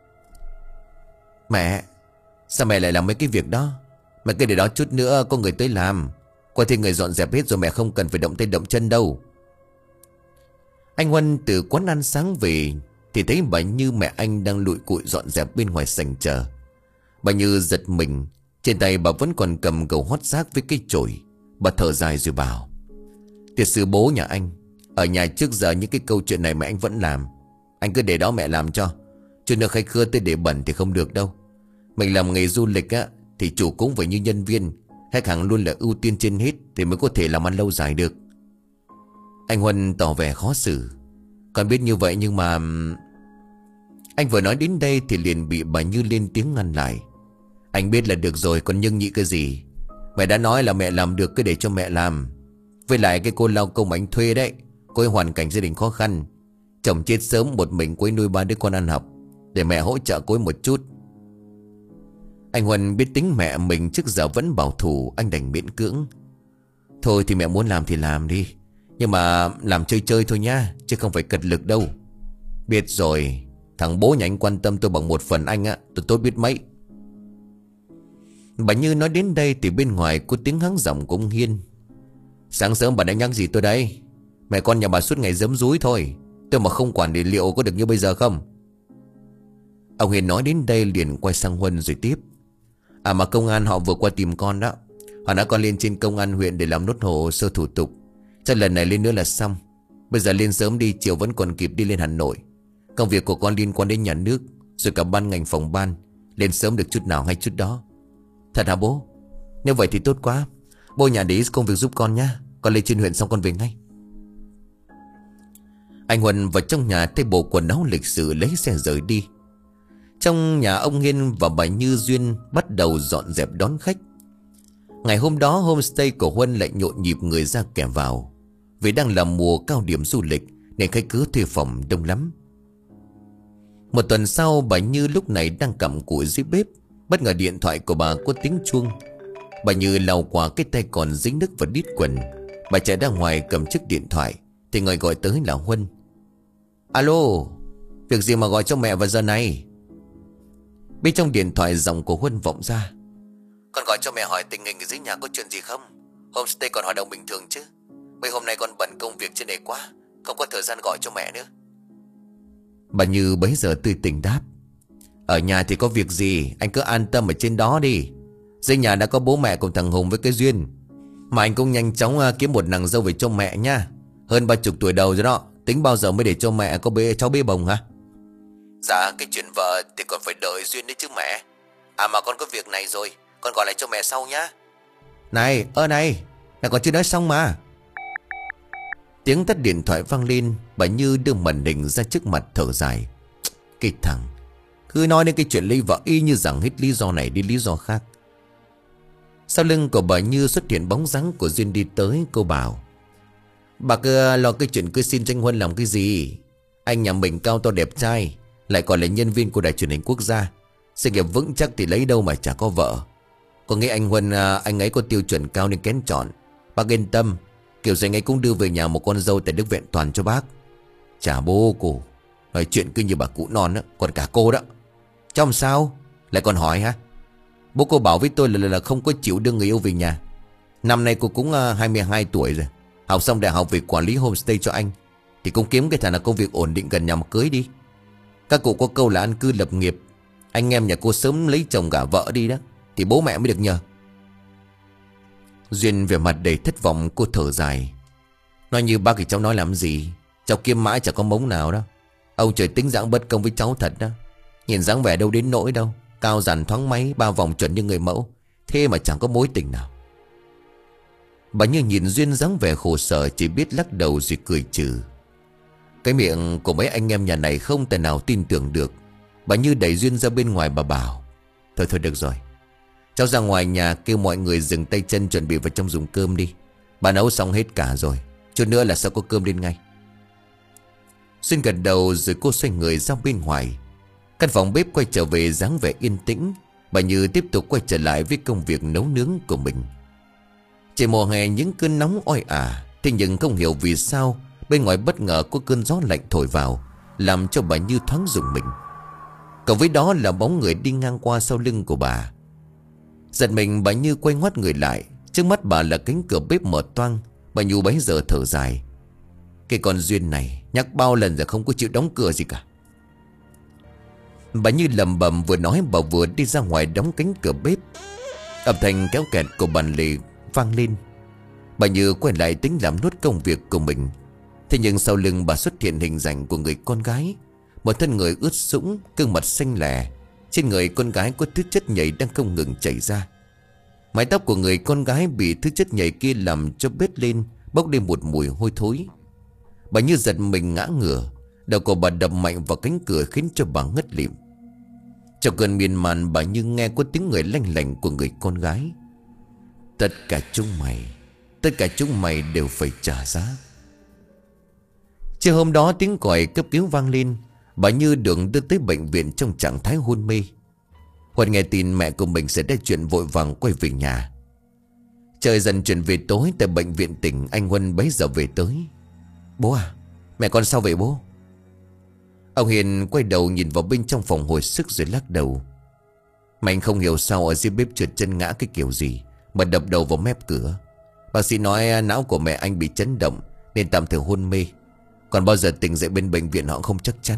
mẹ, sao mẹ lại làm mấy cái việc đó? Mẹ cứ để đó chút nữa có người tới làm. Qua thì người dọn dẹp hết rồi, mẹ không cần phải động tay động chân đâu. Anh Huân từ quán ăn sáng về thì thấy bà Như mẹ anh đang lụi cụi dọn dẹp bên ngoài sảnh chờ. Bà Như giật mình. Trên tay bà vẫn còn cầm gầu hót rác với cái chổi. Bà thở dài rồi bảo: thiệt sự bố nhà anh, ở nhà trước giờ những cái câu chuyện này mà anh vẫn làm. Anh cứ để đó mẹ làm cho. Chứ nữa khách khứa tới để bẩn thì không được đâu. Mình làm nghề du lịch á thì chủ cũng phải như nhân viên. Khách hàng luôn là ưu tiên trên hết thì mới có thể làm ăn lâu dài được. Anh Huân tỏ vẻ khó xử: con biết như vậy nhưng mà... Anh vừa nói đến đây thì liền bị bà Như lên tiếng ngăn lại: anh biết là được rồi, còn nhưng nhị cái gì? Mẹ đã nói là mẹ làm được cứ để cho mẹ làm. Với lại cái cô lao công anh thuê đấy, cô ấy hoàn cảnh gia đình khó khăn, chồng chết sớm, một mình cô ấy nuôi ba đứa con ăn học. Để mẹ hỗ trợ cô ấy một chút. Anh Huân biết tính mẹ mình trước giờ vẫn bảo thủ. Anh đành miễn cưỡng: thôi thì mẹ muốn làm thì làm đi, nhưng mà làm chơi chơi thôi nha, chứ không phải cật lực đâu. Biết rồi, thằng bố nhà anh quan tâm tôi bằng một phần anh á, tôi tốt biết mấy. Bà Như nói đến đây thì bên ngoài có tiếng hắng giọng của ông Hiên: sáng sớm bà đã nhắc gì tôi đây? Mẹ con nhà bà suốt ngày giấm dúi thôi. Tôi mà không quản thì liệu có được như bây giờ không? Ông Hiên nói đến đây liền quay sang Huân rồi tiếp: à mà công an họ vừa qua tìm con đó. Họ đã con lên trên công an huyện để làm nốt hồ sơ thủ tục. Chắc lần này lên nữa là xong. Bây giờ lên sớm đi, chiều vẫn còn kịp đi lên Hà Nội. Công việc của con liên quan đến nhà nước, rồi cả ban ngành phòng ban. Lên sớm được chút nào hay chút đó. Thật hả bố? Nếu vậy thì tốt quá. Bố nhà để ý công việc giúp con nhá. Con lên trên huyện xong con về ngay. Anh Huân vào trong nhà thay bộ quần áo lịch sự lấy xe rời đi. Trong nhà ông Hiên và bà Như Duyên bắt đầu dọn dẹp đón khách. Ngày hôm đó homestay của Huân lại nhộn nhịp người ra kẻ vào. Vì đang là mùa cao điểm du lịch nên khách cứ thuê phòng đông lắm. Một tuần sau, bà Như lúc này đang cặm cụi dưới bếp. Bất ngờ điện thoại của bà có tiếng chuông. Bà Như lau qua cái tay còn dính nước và đít quần. Bà chạy ra ngoài cầm chiếc điện thoại thì người gọi tới là Huân. Alo, Việc gì mà gọi cho mẹ vào giờ này? Bên trong điện thoại giọng của Huân vọng ra. Con gọi cho mẹ hỏi tình hình ở dưới nhà có chuyện gì không. Homestay còn hoạt động bình thường chứ? Mấy hôm nay con bận công việc trên này quá, không có thời gian gọi cho mẹ nữa. Bà Như bấy giờ tươi tỉnh đáp. Ở nhà thì có việc gì, anh cứ an tâm ở trên đó đi. Dưới nhà đã có bố mẹ cùng thằng Hùng với cái Duyên. Mà anh cũng nhanh chóng kiếm một nàng dâu về cho mẹ nha. Hơn ba chục tuổi đầu rồi đó. Tính bao giờ mới để cho mẹ có bế, cháu bế bồng hả? Dạ cái chuyện vợ thì còn phải đợi Duyên đấy chứ mẹ. À mà con có việc này rồi, con gọi lại cho mẹ sau nhá. Này, ơ này, là còn chưa nói xong mà. Tiếng tắt điện thoại vang lên. Bà Như đưa màn hình ra trước mặt thở dài. Cái thằng cứ nói đến cái chuyện lấy vợ y như rằng hết lý do này đi lý do khác. Sau lưng của bà Như xuất hiện bóng dáng của Duyên đi tới. Cô bảo: Bà cứ lo cái chuyện cưới xin tranh Huân làm cái gì? Anh nhà mình cao to đẹp trai, lại còn là nhân viên của đài truyền hình quốc gia, sự nghiệp vững chắc thì lấy đâu mà chả có vợ. Có nghĩ anh Huân anh ấy có tiêu chuẩn cao nên kén chọn. Bác yên tâm, kiểu gì anh ấy cũng đưa về nhà một con dâu tại Đức Vẹn Toàn cho bác. Chả bố cô nói chuyện cứ như bà cụ non đó. Còn cả cô đó trong sao lại còn hỏi hả? Bố cô bảo với tôi là, là, là không có chịu đưa người yêu về nhà. Năm nay cô cũng uh, hai mươi hai tuổi rồi, học xong đại học về quản lý homestay cho anh, thì cũng kiếm cái thằng là công việc ổn định gần nhà mà cưới đi. Các cụ có câu là an cư lập nghiệp. Anh em nhà cô sớm lấy chồng gả vợ đi đó, thì bố mẹ mới được nhờ. Duyên vẻ mặt đầy thất vọng. Cô thở dài. Nói như bác thì cháu nói làm gì. Cháu kiếm mãi chả có mống nào đó. Ông trời tính dáng bất công với cháu thật đó. Nhìn dáng vẻ đâu đến nỗi đâu. Cao dàn thoáng máy, ba vòng chuẩn như người mẫu, thế mà chẳng có mối tình nào. Bà Như nhìn Duyên dáng vẻ khổ sở, chỉ biết lắc đầu rồi cười trừ. Cái miệng của mấy anh em nhà này không thể nào tin tưởng được. Bà Như đẩy Duyên ra bên ngoài. Bà bảo: Thôi thôi được rồi, cháu ra ngoài nhà kêu mọi người dừng tay chân chuẩn bị vào trong dùng cơm đi. Bà nấu xong hết cả rồi, chút nữa là sẽ có cơm lên ngay. Duyên gật đầu rồi cô xoay người ra bên ngoài. Căn phòng bếp quay trở về dáng vẻ yên tĩnh. Bà Như tiếp tục quay trở lại với công việc nấu nướng của mình. Trời mùa hè những cơn nóng oi ả. Thế nhưng không hiểu vì sao bên ngoài bất ngờ có cơn gió lạnh thổi vào, làm cho bà Như thoáng rùng mình. Cộng với đó là bóng người đi ngang qua sau lưng của bà. Giật mình, bà Như quay ngoắt người lại. Trước mắt bà là cánh cửa bếp mở toang. Bà Như bấy giờ thở dài. Cái con Duyên này nhắc bao lần rồi không có chịu đóng cửa gì cả. Bà Như lầm bầm vừa nói bà vừa đi ra ngoài đóng cánh cửa bếp. Âm thanh kéo kẹt của bàn lề vang lên. Bà Như quay lại tính làm nốt công việc của mình. Thế nhưng sau lưng bà xuất hiện hình ảnh của người con gái. Một thân người ướt sũng, gương mặt xanh lè. Trên người con gái có thứ chất nhầy đang không ngừng chảy ra. Mái tóc của người con gái bị thứ chất nhầy kia làm cho bết lên, bốc lên một mùi hôi thối. Bà Như giật mình ngã ngửa. Đầu của bà đập mạnh vào cánh cửa khiến cho bà ngất lịm. Trong cơn miên man, bà Như nghe có tiếng người lanh lảnh của người con gái. Tất cả chúng mày, tất cả chúng mày đều phải trả giá. Chiều hôm đó tiếng còi cấp cứu vang lên. Bà Như được đưa tới bệnh viện trong trạng thái hôn mê. Huân nghe tin mẹ của mình sẽ ra chuyện vội vàng quay về nhà. Trời dần chuyển về tối. Tại bệnh viện tỉnh, anh Huân bấy giờ về tới. Bố à, mẹ con sao vậy bố? Ông Hiền quay đầu nhìn vào bên trong phòng hồi sức rồi lắc đầu. Mạnh không hiểu sao ở dưới bếp trượt chân ngã cái kiểu gì mà đập đầu vào mép cửa. Bác sĩ nói não của mẹ anh bị chấn động nên tạm thời hôn mê. Còn bao giờ tỉnh dậy bên bệnh viện họ không chắc chắn.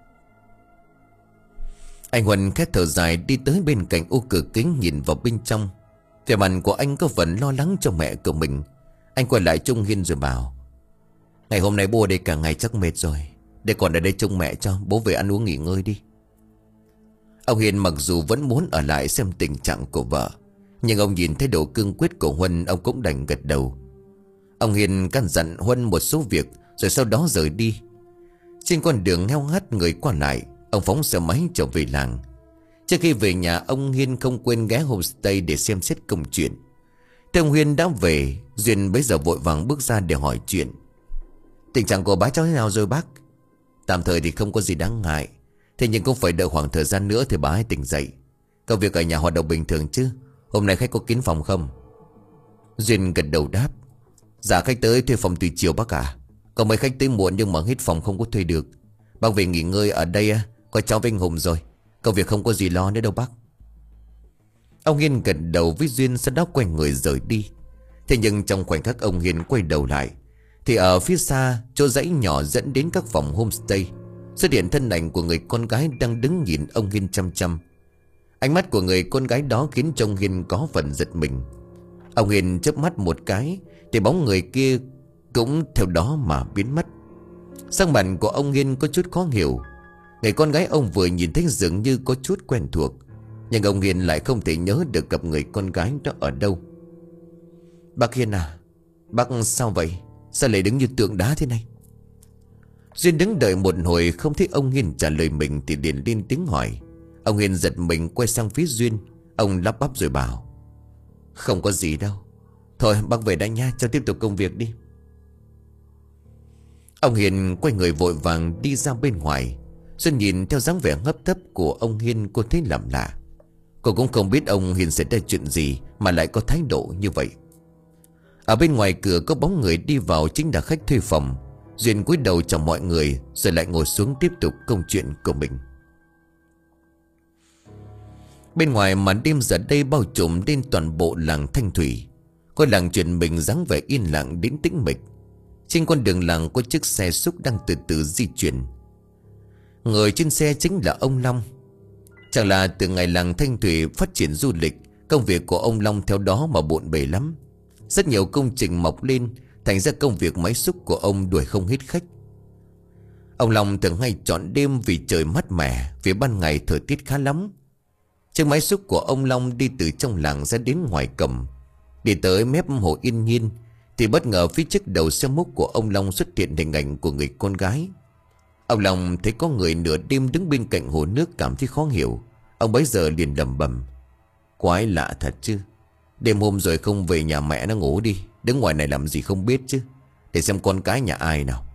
Anh Huân khét thở dài đi tới bên cạnh ô cửa kính nhìn vào bên trong. Vẻ mặt của anh có phần lo lắng cho mẹ của mình. Anh quay lại Trung Hiên rồi bảo: Ngày hôm nay bố ở đây cả ngày chắc mệt rồi, để còn ở đây trông mẹ cho. Bố về ăn uống nghỉ ngơi đi. Ông Hiền mặc dù vẫn muốn ở lại xem tình trạng của vợ, nhưng ông nhìn thấy độ cương quyết của Huân, ông cũng đành gật đầu. Ông Hiền căn dặn Huân một số việc rồi sau đó rời đi. Trên con đường heo hắt người qua lại, ông phóng xe máy trở về làng. Trước khi về nhà, ông Hiên không quên ghé homestay để xem xét công chuyện. Thế ông Hiên đã về, Duyên bấy giờ vội vàng bước ra để hỏi chuyện. Tình trạng của bác cháu thế nào rồi bác? Tạm thời thì không có gì đáng ngại, thế nhưng cũng phải đợi khoảng thời gian nữa thì bà ấy tỉnh dậy. Công việc ở nhà hoạt động bình thường chứ? Hôm nay khách có kín phòng không? Duyên gật đầu đáp: Dạ khách tới thuê phòng từ chiều bác ạ. Có mấy khách tới muộn nhưng mà hết phòng không có thuê được. Bác về nghỉ ngơi ở đây á, có cháu với anh Hùng rồi. Công việc không có gì lo nữa đâu bác. Ông Hiên gật đầu với Duyên, sau đó quay người rời đi. Thế nhưng trong khoảnh khắc ông Hiên quay đầu lại, thì ở phía xa, chỗ dãy nhỏ dẫn đến các phòng homestay, xuất hiện thân ảnh của người con gái đang đứng nhìn ông Hiên chăm chăm. Ánh mắt của người con gái đó khiến cho ông Hiên có phần giật mình. Ông Hiên chớp mắt một cái, thì bóng người kia cũng theo đó mà biến mất. Sắc mặt của ông Hiên có chút khó hiểu. Người con gái ông vừa nhìn thấy dường như có chút quen thuộc, nhưng ông Hiên lại không thể nhớ được gặp người con gái đó ở đâu. Bác Hiên à, bác sao vậy? Sao lại đứng như tượng đá thế này? Duyên đứng đợi một hồi không thấy ông Hiên trả lời mình thì liền lên tiếng hỏi. Ông Hiên giật mình quay sang phía Duyên. Ông lắp bắp rồi bảo: Không có gì đâu. Thôi bác về đã nha, cho tiếp tục công việc đi. Ông Hiên quay người vội vàng đi ra bên ngoài. Duyên nhìn theo dáng vẻ hấp tấp của ông Hiên, cô thấy lạ lạ. Cô cũng không biết ông Hiên sẽ ra chuyện gì mà lại có thái độ như vậy. Ở bên ngoài cửa có bóng người đi vào, chính là khách thuê phòng. Duyên cúi đầu chào mọi người rồi lại ngồi xuống tiếp tục công chuyện của mình. Bên ngoài màn đêm giờ đây bao trùm lên toàn bộ làng Thanh Thủy. Ngôi làng chuyển mình dáng vẻ yên lặng đến tĩnh mịch. Trên con đường làng có chiếc xe xúc đang từ từ di chuyển. Người trên xe chính là ông Long. Chẳng là từ ngày làng Thanh Thủy phát triển du lịch, công việc của ông Long theo đó mà bộn bề lắm. Rất nhiều công trình mọc lên, thành ra công việc máy xúc của ông đuổi không hết khách. Ông Long thường hay chọn đêm vì trời mát mẻ, vì ban ngày thời tiết khá lắm. Chiếc máy xúc của ông Long đi từ trong làng ra đến ngoài cầm. Đi tới mép hồ Yên Nhiên thì bất ngờ phía trước đầu xe múc của ông Long xuất hiện hình ảnh của người con gái. Ông Long thấy có người nửa đêm đứng bên cạnh hồ nước, cảm thấy khó hiểu. Ông bấy giờ liền lẩm bẩm: Quái lạ thật chứ, đêm hôm rồi không về nhà mẹ nó ngủ đi, đứng ngoài này làm gì không biết chứ. Để xem con cái nhà ai nào.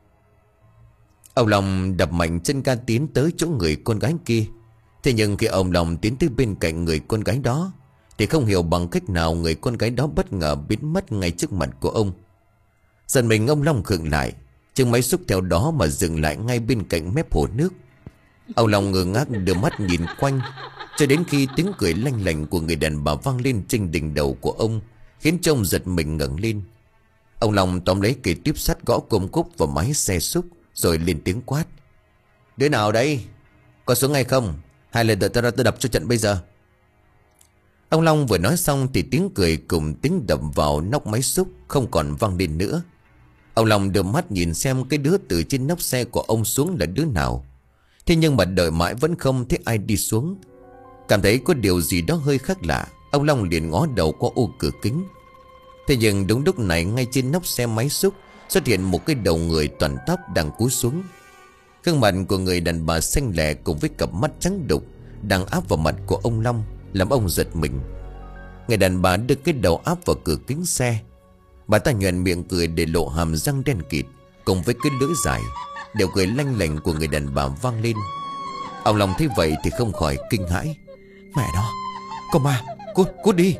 Ông Long đập mạnh chân ga tiến tới chỗ người con gái kia. Thế nhưng khi ông Long tiến tới bên cạnh người con gái đó thì không hiểu bằng cách nào người con gái đó bất ngờ biến mất ngay trước mặt của ông. Dần mình ông Long khựng lại, chiếc máy xúc theo đó mà dừng lại ngay bên cạnh mép hồ nước. Ông Long ngơ ngác đưa mắt nhìn quanh, cho đến khi tiếng cười lanh lảnh của người đàn bà vang lên trên đỉnh đầu của ông, khiến cho ông giật mình ngẩng lên. Ông Long tóm lấy cây tiếp sắt gõ côm cúc vào máy xe xúc rồi lên tiếng quát: Đứa nào đây? Có xuống ngay không? Hay là đợi ta ra tôi đập cho trận bây giờ? Ông Long vừa nói xong thì tiếng cười cùng tiếng đập vào nóc máy xúc không còn vang lên nữa. Ông Long đưa mắt nhìn xem cái đứa từ trên nóc xe của ông xuống là đứa nào. Thế nhưng mà đợi mãi vẫn không thấy ai đi xuống. Cảm thấy có điều gì đó hơi khác lạ, ông Long liền ngó đầu qua ô cửa kính. Thế nhưng đúng lúc này, ngay trên nóc xe máy xúc xuất hiện một cái đầu người toàn tóc đang cúi xuống. Gương mặt của người đàn bà xanh lè cùng với cặp mắt trắng đục đang áp vào mặt của ông Long làm ông giật mình. Người đàn bà đưa cái đầu áp vào cửa kính xe. Bà ta nhoẻn miệng cười để lộ hàm răng đen kịt, cùng với cái lưỡi dài. Điều cười lanh lảnh của người đàn bà vang lên. Ông Long thấy vậy thì không khỏi kinh hãi: Mẹ nó, con ma, cút, cút đi.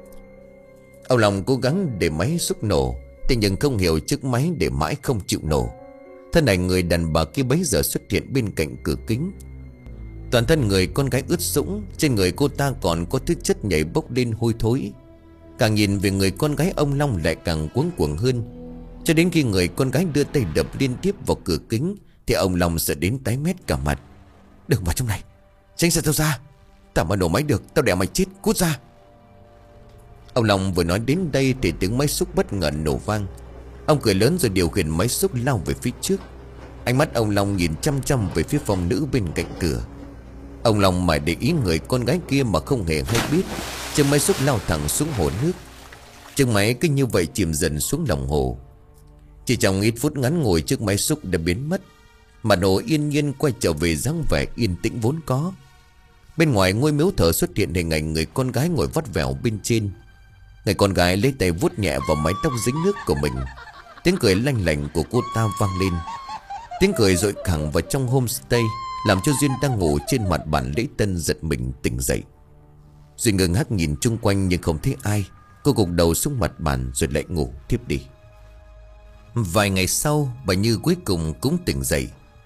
Ông Long cố gắng để máy xúc nổ, thế nhưng không hiểu chiếc máy để mãi không chịu nổ. Thân ảnh người đàn bà kia bấy giờ xuất hiện bên cạnh cửa kính. Toàn thân người con gái ướt sũng, trên người cô ta còn có thứ chất nhảy bốc lên hôi thối. Càng nhìn về người con gái, ông Long lại càng cuống cuồng hơn. Cho đến khi người con gái đưa tay đập liên tiếp vào cửa kính thì ông Long sợ đến tái mét cả mặt. Đừng vào trong này, tránh xa tao ra. Tao mà nổ máy được, tao đẻ mày chết, cút ra. Ông Long vừa nói đến đây thì tiếng máy xúc bất ngờ nổ vang. Ông cười lớn rồi điều khiển máy xúc lao về phía trước. Ánh mắt ông Long nhìn chăm chăm về phía phòng nữ bên cạnh cửa. Ông Long mãi để ý người con gái kia mà không hề hay biết chiếc máy xúc lao thẳng xuống hồ nước. Chiếc máy cứ như vậy chìm dần xuống lòng hồ. Chỉ trong ít phút ngắn ngủi, chiếc máy xúc đã biến mất. Mặt hồ yên nhiên quay trở về dáng vẻ yên tĩnh vốn có. Bên ngoài ngôi miếu thờ xuất hiện hình ảnh người con gái ngồi vắt vẻo bên trên. Người con gái lấy tay vuốt nhẹ vào mái tóc dính nước của mình. Tiếng cười lanh lảnh của cô ta vang lên. Tiếng cười dội thẳng vào trong homestay, làm cho Duyên đang ngủ trên mặt bàn lễ tân giật mình tỉnh dậy. Duyên ngơ ngác nhìn chung quanh nhưng không thấy ai. Cô gục đầu xuống mặt bàn rồi lại ngủ thiếp đi. Vài ngày sau, bà Như cuối cùng cũng tỉnh dậy.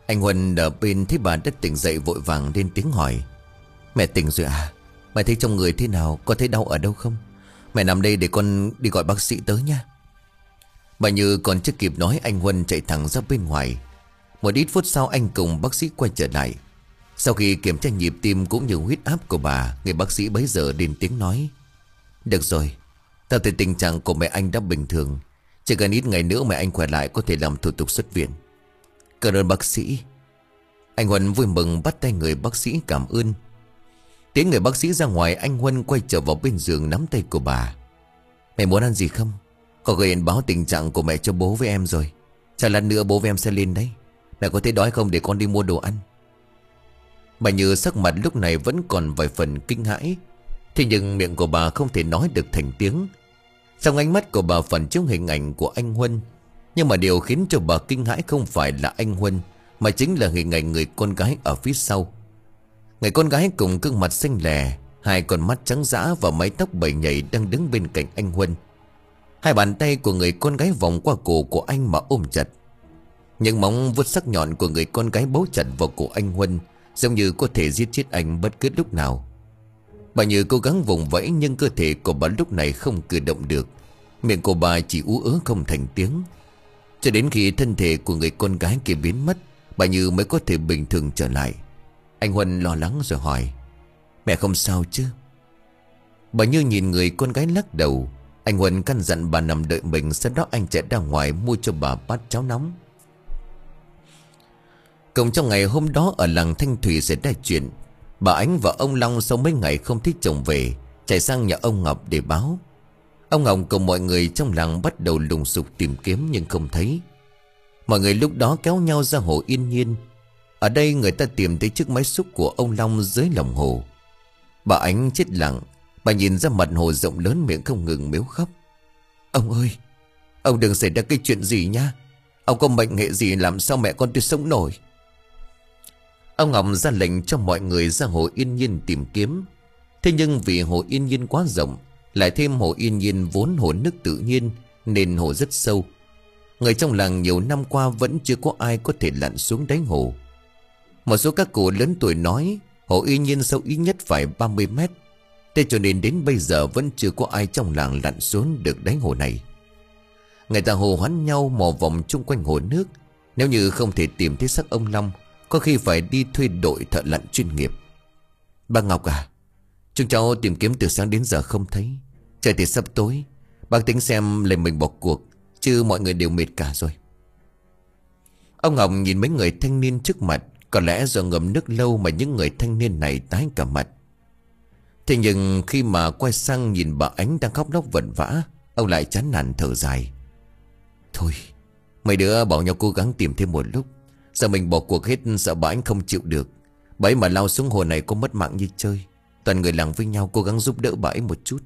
Anh Huân ở bên thấy bà đã tỉnh dậy vội vàng lên tiếng hỏi. Mẹ tỉnh rồi à? Mẹ thấy trong người thế nào? Có thấy đau ở đâu không? Mẹ nằm đây để con đi gọi bác sĩ tới nha. Bà Như còn chưa kịp nói, anh Huân chạy thẳng ra bên ngoài. Một ít phút sau anh cùng bác sĩ quay trở lại. Sau khi kiểm tra nhịp tim cũng như huyết áp của bà, người bác sĩ bấy giờ lên tiếng nói. Được rồi, theo thấy tình trạng của mẹ anh đã bình thường. Chỉ cần ít ngày nữa mẹ anh khỏe lại có thể làm thủ tục xuất viện. Cảm ơn bác sĩ. Anh Huân vui mừng bắt tay người bác sĩ cảm ơn. Tiến người bác sĩ ra ngoài, anh Huân quay trở vào bên giường nắm tay của bà. Mẹ muốn ăn gì không? Có gửi báo tình trạng của mẹ cho bố với em rồi. Chả lát nữa bố với em sẽ lên đấy. Mẹ có thấy đói không để con đi mua đồ ăn? Bà Như sắc mặt lúc này vẫn còn vài phần kinh hãi. Thế nhưng miệng của bà không thể nói được thành tiếng. Trong ánh mắt của bà phản chiếu hình ảnh của anh Huân. Nhưng mà điều khiến cho bà kinh hãi không phải là anh Huân, mà chính là hình ảnh người con gái ở phía sau. Người con gái cùng gương mặt xanh lè, hai con mắt trắng dã và mái tóc bảy nhảy đang đứng bên cạnh anh Huân. Hai bàn tay của người con gái vòng qua cổ của anh mà ôm chặt. Những móng vuốt sắc nhọn của người con gái bấu chặt vào cổ anh Huân, giống như có thể giết chết anh bất cứ lúc nào. Bà Như cố gắng vùng vẫy nhưng cơ thể của bà lúc này không cử động được. Miệng của bà chỉ ú ớ không thành tiếng. Cho đến khi thân thể của người con gái kia biến mất, bà Như mới có thể bình thường trở lại. Anh Huân lo lắng rồi hỏi. Mẹ không sao chứ? Bà Như nhìn người con gái lắc đầu. Anh Huân căn dặn bà nằm đợi mình. Sau đó anh chạy ra ngoài mua cho bà bát cháo nóng. Cùng trong ngày hôm đó ở làng Thanh Thủy xảy ra chuyện. Bà Ánh và ông Long sau mấy ngày không thấy chồng về, chạy sang nhà ông Ngọc để báo. Ông Ngọc cùng mọi người trong làng bắt đầu lùng sục tìm kiếm nhưng không thấy. Mọi người lúc đó kéo nhau ra hồ Yên Nhiên. Ở đây người ta tìm thấy chiếc máy xúc của ông Long dưới lòng hồ. Bà Ánh chết lặng. Bà nhìn ra mặt hồ rộng lớn, miệng không ngừng mếu khóc. Ông ơi, ông đừng xảy ra cái chuyện gì nha. Ông có mệnh hệ gì làm sao mẹ con tôi sống nổi. Ông Ngọc ra lệnh cho mọi người ra hồ Yên Nhiên tìm kiếm. Thế nhưng vì hồ Yên Nhiên quá rộng, lại thêm hồ Yên Nhiên vốn hồ nước tự nhiên, nên hồ rất sâu. Người trong làng nhiều năm qua vẫn chưa có ai có thể lặn xuống đáy hồ. Một số các cụ lớn tuổi nói hồ Yên Nhiên sâu ít nhất phải ba mươi mét. Thế cho nên đến bây giờ vẫn chưa có ai trong làng lặn xuống được đáy hồ này. Người ta hô hoán nhau mò vòng chung quanh hồ nước. Nếu như không thể tìm thấy xác ông Long, có khi phải đi thuê đội thợ lặn chuyên nghiệp. Bà Ngọc à, chúng cháu tìm kiếm từ sáng đến giờ không thấy. Trời thì sắp tối, bác tính xem lấy mình bỏ cuộc, chứ mọi người đều mệt cả rồi. Ông Ngọc nhìn mấy người thanh niên trước mặt. Có lẽ do ngậm nước lâu mà những người thanh niên này tái cả mặt. Thế nhưng khi mà quay sang nhìn bà Ánh đang khóc lóc vật vã, ông lại chán nản thở dài. Thôi, mấy đứa bảo nhau cố gắng tìm thêm một lúc. Giờ mình bỏ cuộc hết sợ bà Ánh không chịu được. Bà ấy mà lao xuống hồ này có mất mạng như chơi. Toàn người làng với nhau cố gắng giúp đỡ bà ấy một chút.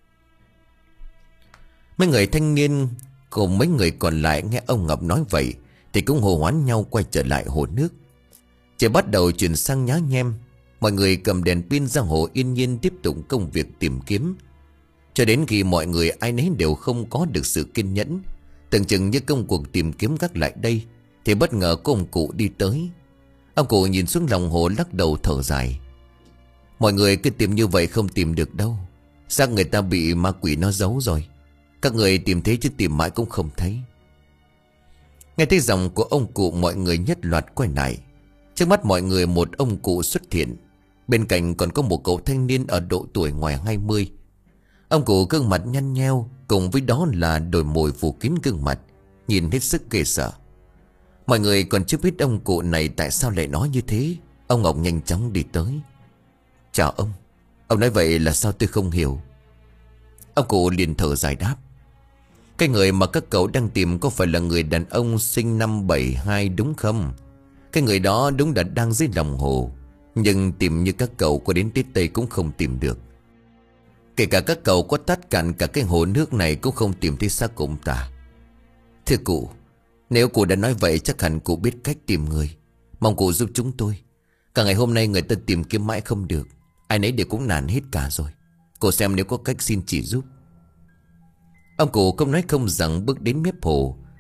Mấy người thanh niên cùng mấy người còn lại nghe ông Ngọc nói vậy thì cũng hô hoán nhau quay trở lại hồ nước. Trời bắt đầu chuyển sang nhá nhem. Mọi người cầm đèn pin ra hồ Yên Nhiên tiếp tục công việc tìm kiếm. Cho đến khi mọi người ai nấy đều không có được sự kiên nhẫn, tưởng chừng như công cuộc tìm kiếm gác lại đây, thì bất ngờ có ông cụ đi tới. Ông cụ nhìn xuống lòng hồ lắc đầu thở dài. Mọi người cứ tìm như vậy không tìm được đâu. Xác người ta bị ma quỷ nó giấu rồi. Các người tìm thế chứ tìm mãi cũng không thấy. Nghe thấy giọng của ông cụ, mọi người nhất loạt quay lại. Trước mắt mọi người một ông cụ xuất hiện. Bên cạnh còn có một cậu thanh niên ở độ tuổi ngoài hai mươi. Ông cụ gương mặt nhăn nheo, cùng với đó là đồi mồi phủ kín gương mặt, nhìn hết sức ghê sợ. Mọi người còn chưa biết ông cụ này tại sao lại nói như thế. Ông Ngọc nhanh chóng đi tới. Chào ông. Ông nói vậy là sao tôi không hiểu. Ông cụ liền thở dài đáp. Cái người mà các cậu đang tìm có phải là người đàn ông sinh năm bảy hai đúng không? Cái người đó đúng là đang dưới lòng hồ. Nhưng tìm như các cậu có đến Tết Tây cũng không tìm được. Kể cả các cậu có tát cạn cả cái hồ nước này cũng không tìm thấy xác của ông ta. Thưa cụ, nếu cụ đã nói vậy chắc hẳn cụ biết cách tìm người. Mong cụ giúp chúng tôi. Cả ngày hôm nay người ta tìm kiếm mãi không được. Ai nấy đều cũng nản hết cả rồi. Cụ xem nếu có cách xin chỉ giúp. Ông cụ không nói không rằng bước đến mép hồ,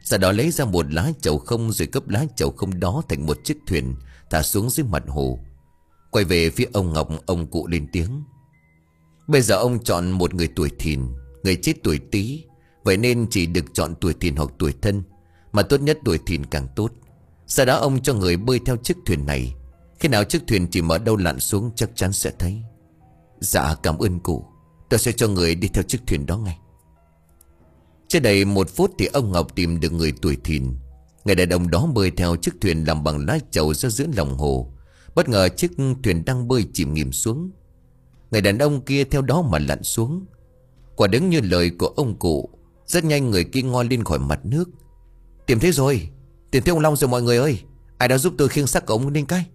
Sau đó lấy ra một lá chầu không, rồi gấp lá chầu không đó thành một chiếc thuyền, thả xuống dưới mặt hồ. Quay về phía ông Ngọc, ông cụ lên tiếng: Bây giờ ông chọn một người tuổi thìn, người chết tuổi Tý, vậy nên chỉ được chọn tuổi thìn hoặc tuổi Thân, mà tốt nhất tuổi thìn càng tốt. Sau đó ông cho người bơi theo chiếc thuyền này. Khi nào chiếc thuyền chỉ mở đâu lặn xuống chắc chắn sẽ thấy. Dạ cảm ơn cụ, tôi sẽ cho người đi theo chiếc thuyền đó ngay. Chưa đầy một phút thì ông Ngọc tìm được người tuổi thìn. Người đàn ông đó bơi theo chiếc thuyền làm bằng lá chầu ra giữa lòng hồ. Bất ngờ chiếc thuyền đang bơi chìm nghỉm xuống. Người đàn ông kia theo đó mà lặn xuống. Quả đúng như lời của ông cụ, rất nhanh người kia ngoi lên khỏi mặt nước. Tìm thấy rồi, tìm thấy ông Long rồi mọi người ơi. Ai đã giúp tôi khiêng xác của ông lên cái.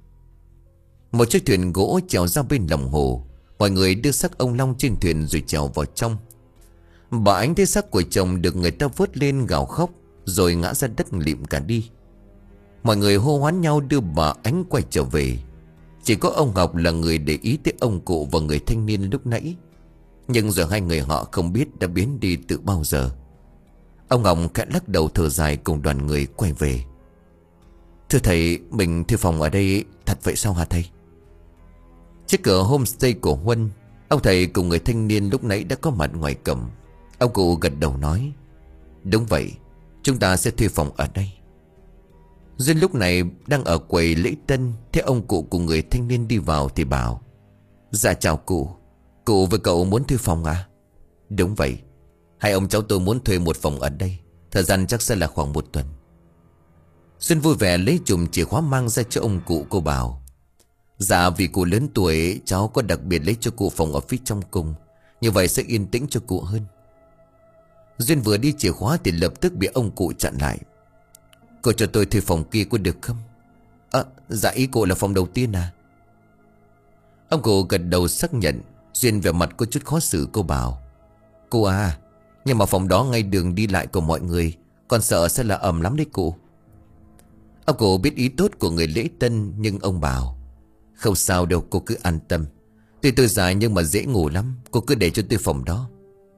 Một chiếc thuyền gỗ chèo ra bên lòng hồ. Mọi người đưa xác ông Long trên thuyền rồi chèo vào trong. Bà Ánh thấy xác của chồng được người ta vớt lên gào khóc, rồi ngã ra đất lịm cả đi. Mọi người hô hoán nhau đưa bà Ánh quay trở về. Chỉ có ông Ngọc là người để ý tới ông cụ và người thanh niên lúc nãy. Nhưng giờ hai người họ không biết đã biến đi từ bao giờ. Ông Ngọc khẽ lắc đầu thở dài cùng đoàn người quay về. Thưa thầy, mình thuê phòng ở đây thật vậy sao hả thầy? Trước cửa homestay của Huân, ông thầy cùng người thanh niên lúc nãy đã có mặt ngoài cổng. Ông cụ gật đầu nói: Đúng vậy, chúng ta sẽ thuê phòng ở đây. Duyên lúc này đang ở quầy lễ tân, thấy ông cụ cùng người thanh niên đi vào thì bảo: Dạ chào cụ, cụ với cậu muốn thuê phòng à? Đúng vậy, hai ông cháu tôi muốn thuê một phòng ở đây. Thời gian chắc sẽ là khoảng một tuần. Duyên vui vẻ lấy chùm chìa khóa mang ra cho ông cụ. Cô bảo: Dạ vì cụ lớn tuổi, cháu có đặc biệt lấy cho cụ phòng ở phía trong cùng, như vậy sẽ yên tĩnh cho cụ hơn. Duyên vừa đi chìa khóa thì lập tức bị ông cụ chặn lại: Cô cho tôi thuê phòng kia có được không? À, dạ ý cụ là phòng đầu tiên à? Ông cụ gật đầu xác nhận. Duyên vẻ mặt có chút khó xử. Cô bảo: Cô à, nhưng mà phòng đó ngay đường đi lại của mọi người, con sợ sẽ là ẩm lắm đấy cụ. Ông cụ biết ý tốt của người lễ tân, nhưng ông bảo: Không sao đâu, cô cứ an tâm. Tuy tôi già nhưng mà dễ ngủ lắm, cô cứ để cho tôi phòng đó.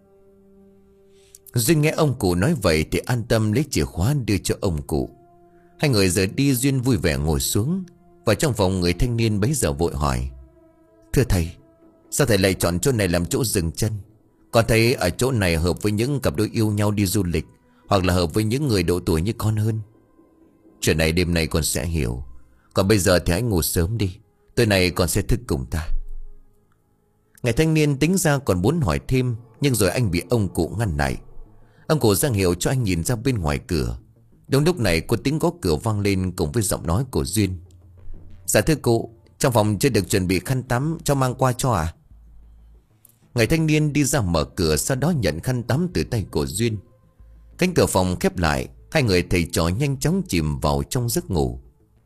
Duyên nghe ông cụ nói vậy thì an tâm lấy chìa khóa đưa cho ông cụ. Hai người rời đi. Duyên vui vẻ ngồi xuống. Vào trong phòng, người thanh niên bấy giờ vội hỏi: Thưa thầy, sao thầy lại chọn chỗ này làm chỗ dừng chân? Con thấy ở chỗ này hợp với những cặp đôi yêu nhau đi du lịch, hoặc là hợp với những người độ tuổi như con hơn. Chuyện này đêm nay con sẽ hiểu. Còn bây giờ thì hãy ngủ sớm đi, tối nay con sẽ thức cùng ta. Người thanh niên tính ra còn muốn hỏi thêm, nhưng rồi anh bị ông cụ ngăn lại. Ông cụ ra hiệu cho anh nhìn ra bên ngoài cửa. Đúng lúc này có tiếng gõ cửa vang lên cùng với giọng nói của Duyên: Dạ thưa cụ, trong phòng chưa được chuẩn bị khăn tắm, cho mang qua cho à? Người thanh niên đi ra mở cửa, sau đó nhận khăn tắm từ tay của Duyên. Cánh cửa phòng khép lại. Hai người thầy trò nhanh chóng chìm vào trong giấc ngủ.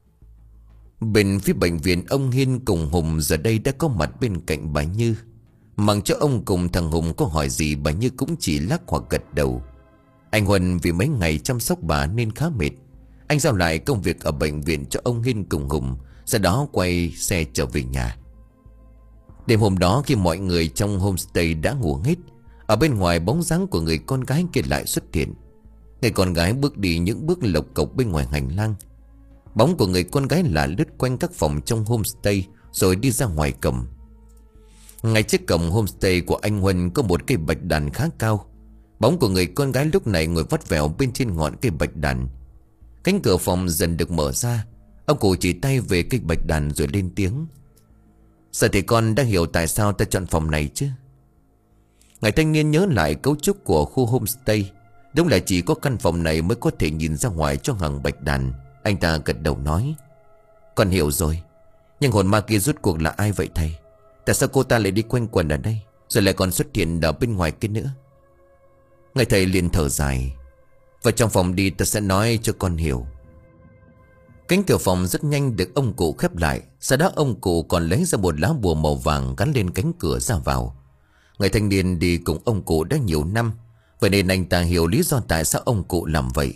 Bên phía bệnh viện, ông Hiên cùng Hùng giờ đây đã có mặt bên cạnh bà Như. Mặc cho ông cùng thằng Hùng có hỏi gì, bà Như cũng chỉ lắc hoặc gật đầu. Anh Huân vì mấy ngày chăm sóc bà nên khá mệt. Anh giao lại công việc ở bệnh viện cho ông Hiên cùng Hùng, sau đó quay xe trở về nhà. Đêm hôm đó, khi mọi người trong homestay đã ngủ hết, ở bên ngoài bóng dáng của người con gái kia lại xuất hiện. Người con gái bước đi những bước lộc cộc bên ngoài hành lang. Bóng của người con gái là lướt quanh các phòng trong homestay, rồi đi ra ngoài cổng. Ngay trước cổng homestay của anh Huân có một cây bạch đàn khá cao. Bóng của người con gái lúc này ngồi vắt vẻo bên trên ngọn cây bạch đàn. Cánh cửa phòng dần được mở ra. Ông cụ chỉ tay về cây bạch đàn rồi lên tiếng: Giờ thì con đã hiểu tại sao ta chọn phòng này chứ? Người thanh niên nhớ lại cấu trúc của khu homestay. Đúng là chỉ có căn phòng này mới có thể nhìn ra ngoài cho hàng bạch đàn. Anh ta gật đầu nói: Con hiểu rồi. Nhưng hồn ma kia rốt cuộc là ai vậy thầy? Tại sao cô ta lại đi quanh quẩn ở đây, rồi lại còn xuất hiện ở bên ngoài kia nữa? Người thầy liền thở dài: Vào trong phòng đi, ta sẽ nói cho con hiểu. Cánh cửa phòng rất nhanh được ông cụ khép lại. Sau đó ông cụ còn lấy ra một lá bùa màu vàng gắn lên cánh cửa ra vào. Người thanh niên đi cùng ông cụ đã nhiều năm, vậy nên anh ta hiểu lý do tại sao ông cụ làm vậy.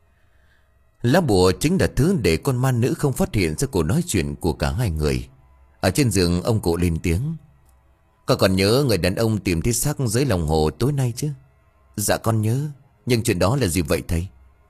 Lá bùa chính là thứ để con ma nữ không phát hiện ra cuộc nói chuyện của cả hai người. Ở trên giường, ông cụ lên tiếng: Con còn nhớ người đàn ông tìm thấy xác dưới lòng hồ tối nay chứ? Dạ con nhớ. Nhưng chuyện đó là gì vậy thầy?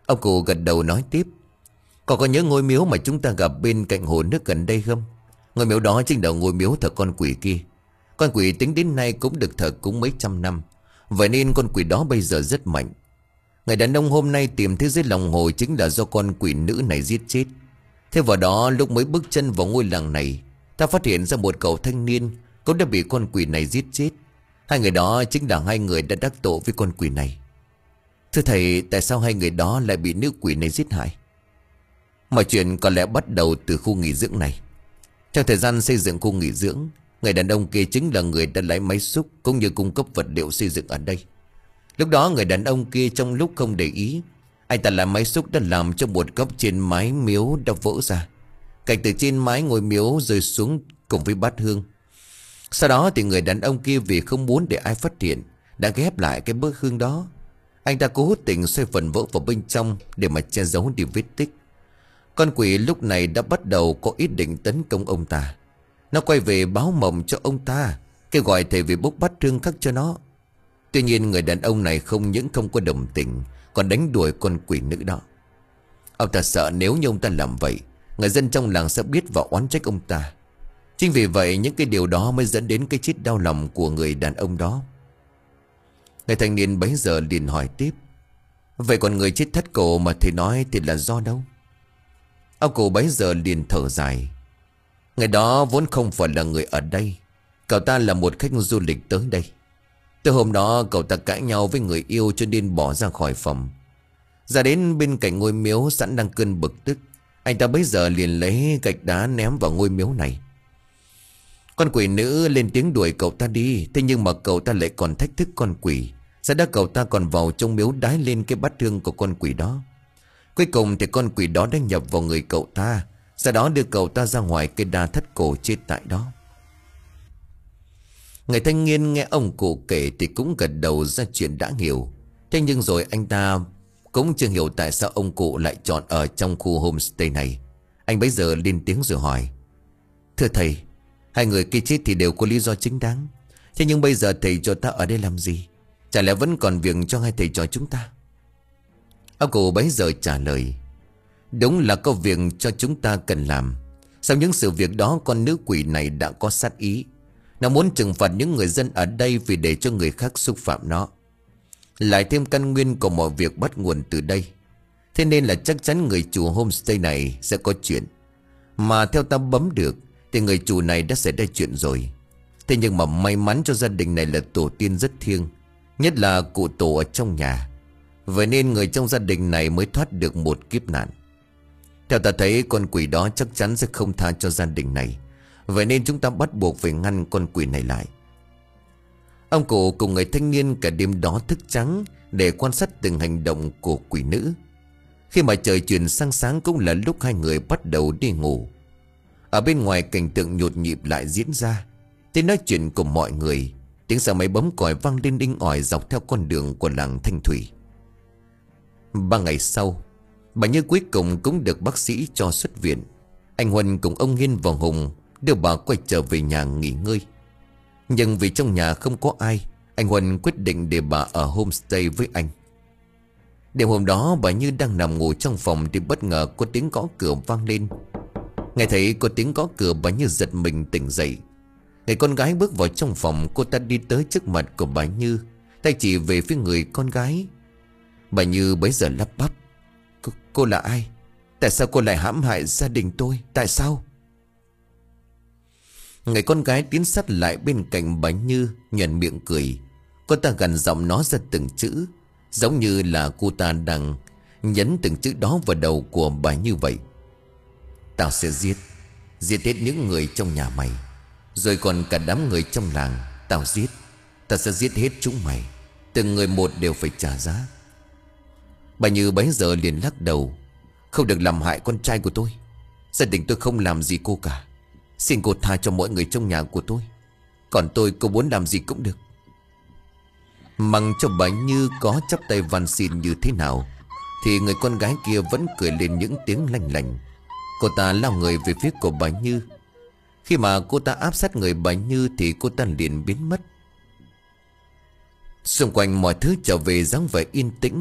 Ông cụ gật đầu nói tiếp. Còn có nhớ ngôi miếu mà chúng ta gặp bên cạnh hồ nước gần đây không? Ngôi miếu đó chính là ngôi miếu thờ con quỷ kia. Con quỷ tính đến nay cũng được thờ cúng mấy trăm năm. Vậy nên con quỷ đó bây giờ rất mạnh. Người đàn ông hôm nay tìm thấy dưới lòng hồ chính là do con quỷ nữ này giết chết. Thế vào đó lúc mới bước chân vào ngôi làng này, ta phát hiện ra một cậu thanh niên cũng đã bị con quỷ này giết chết. Hai người đó chính là hai người đã đắc tội với con quỷ này. Thưa thầy, tại sao hai người đó lại bị nữ quỷ này giết hại? Mọi chuyện có lẽ bắt đầu từ khu nghỉ dưỡng này. Trong thời gian xây dựng khu nghỉ dưỡng, người đàn ông kia chính là người đã lấy máy xúc cũng như cung cấp vật liệu xây dựng ở đây. Lúc đó người đàn ông kia trong lúc không để ý, anh ta làm máy xúc đã làm cho một góc trên mái miếu đã vỡ ra. Cạnh từ trên mái ngôi miếu rơi xuống cùng với bát hương. Sau đó thì người đàn ông kia vì không muốn để ai phát hiện, đã ghép lại cái bát hương đó. Anh ta cố tình xoay phần vỡ vào bên trong để mà che giấu đi vết tích. Con quỷ lúc này đã bắt đầu có ý định tấn công ông ta. Nó quay về báo mộng cho ông ta, kêu gọi thầy về bốc bát hương khắc cho nó. Tuy nhiên người đàn ông này không những không có đồng tình, còn đánh đuổi con quỷ nữ đó. Ông ta sợ nếu như ông ta làm vậy, người dân trong làng sẽ biết và oán trách ông ta. Chính vì vậy những cái điều đó mới dẫn đến cái chết đau lòng của người đàn ông đó. Người thanh niên bấy giờ liền hỏi tiếp. Vậy còn người chết thất cổ mà thầy nói thì là do đâu? Ông cụ bấy giờ liền thở dài. Người đó vốn không phải là người ở đây. Cậu ta là một khách du lịch tới đây. Từ hôm đó cậu ta cãi nhau với người yêu cho nên bỏ ra khỏi phòng. Ra đến bên cạnh ngôi miếu sẵn đang cơn bực tức, anh ta bấy giờ liền lấy gạch đá ném vào ngôi miếu này. Con quỷ nữ lên tiếng đuổi cậu ta đi. Thế nhưng mà cậu ta lại còn thách thức con quỷ. Sau đó cậu ta còn vào trong miếu đái lên cái bát hương của con quỷ đó. Cuối cùng thì con quỷ đó đã nhập vào người cậu ta. Sau đó đưa cậu ta ra ngoài cây đa thất cổ chết tại đó. Người thanh niên nghe ông cụ kể thì cũng gật đầu ra chuyện đã hiểu. Thế nhưng rồi anh ta cũng chưa hiểu tại sao ông cụ lại chọn ở trong khu homestay này. Anh bấy giờ lên tiếng rồi hỏi. Thưa thầy, hai người kia chết thì đều có lý do chính đáng. Thế nhưng bây giờ thầy cho ta ở đây làm gì? Chả lẽ vẫn còn việc cho hai thầy trò chúng ta? Ông cụ bấy giờ trả lời. Đúng là có việc cho chúng ta cần làm. Sau những sự việc đó con nữ quỷ này đã có sát ý. Nó muốn trừng phạt những người dân ở đây vì để cho người khác xúc phạm nó. Lại thêm căn nguyên của mọi việc bắt nguồn từ đây. Thế nên là chắc chắn người chủ homestay này sẽ có chuyện. Mà theo ta bấm được thì người chủ này đã xảy ra chuyện rồi. Thế nhưng mà may mắn cho gia đình này là tổ tiên rất thiêng, nhất là cụ tổ ở trong nhà. Vậy nên người trong gia đình này mới thoát được một kiếp nạn. Theo ta thấy con quỷ đó chắc chắn sẽ không tha cho gia đình này. Vậy nên chúng ta bắt buộc phải ngăn con quỷ này lại. Ông cụ cùng người thanh niên cả đêm đó thức trắng để quan sát từng hành động của quỷ nữ. Khi mà trời chuyển sang sáng cũng là lúc hai người bắt đầu đi ngủ. Ở bên ngoài cảnh tượng nhộn nhịp lại diễn ra. Tiếng nói chuyện của mọi người, tiếng xe máy bấm còi vang lên đinh ỏi dọc theo con đường của làng Thanh Thủy. Ba ngày sau, bà Như cuối cùng cũng được bác sĩ cho xuất viện. Anh Huân cùng ông Hiên và Hùng đưa bà quay trở về nhà nghỉ ngơi. Nhưng vì trong nhà không có ai, anh Huân quyết định để bà ở homestay với anh. Đêm hôm đó bà Như đang nằm ngủ trong phòng thì bất ngờ có tiếng gõ cửa vang lên. Nghe thấy có tiếng gõ cửa, bà Như giật mình tỉnh dậy. Người con gái bước vào trong phòng, cô ta đi tới trước mặt của bà Như, tay chỉ về phía người con gái. Bà Như bấy giờ lắp bắp. Cô, cô là ai? Tại sao cô lại hãm hại gia đình tôi? Tại sao? Người con gái tiến sát lại bên cạnh bà Như, nhoẻn miệng cười. Cô ta gằn giọng nói ra từng chữ, giống như là cô ta đang nhấn từng chữ đó vào đầu của bà Như vậy. Tao sẽ giết Giết hết những người trong nhà mày, rồi còn cả đám người trong làng. Tao giết Tao sẽ giết hết chúng mày. Từng người một đều phải trả giá. Bà Như bấy giờ liền lắc đầu. Không được làm hại con trai của tôi. Gia đình tôi không làm gì cô cả. Xin cô tha cho mọi người trong nhà của tôi. Còn tôi, cô muốn làm gì cũng được. Mặc cho bà Như có chắp tay van xin như thế nào thì người con gái kia vẫn cười lên những tiếng lanh lành. Cô ta lao người về phía của bà Như. Khi mà cô ta áp sát người bà Như thì cô ta liền biến mất. Xung quanh mọi thứ trở về dáng vẻ yên tĩnh.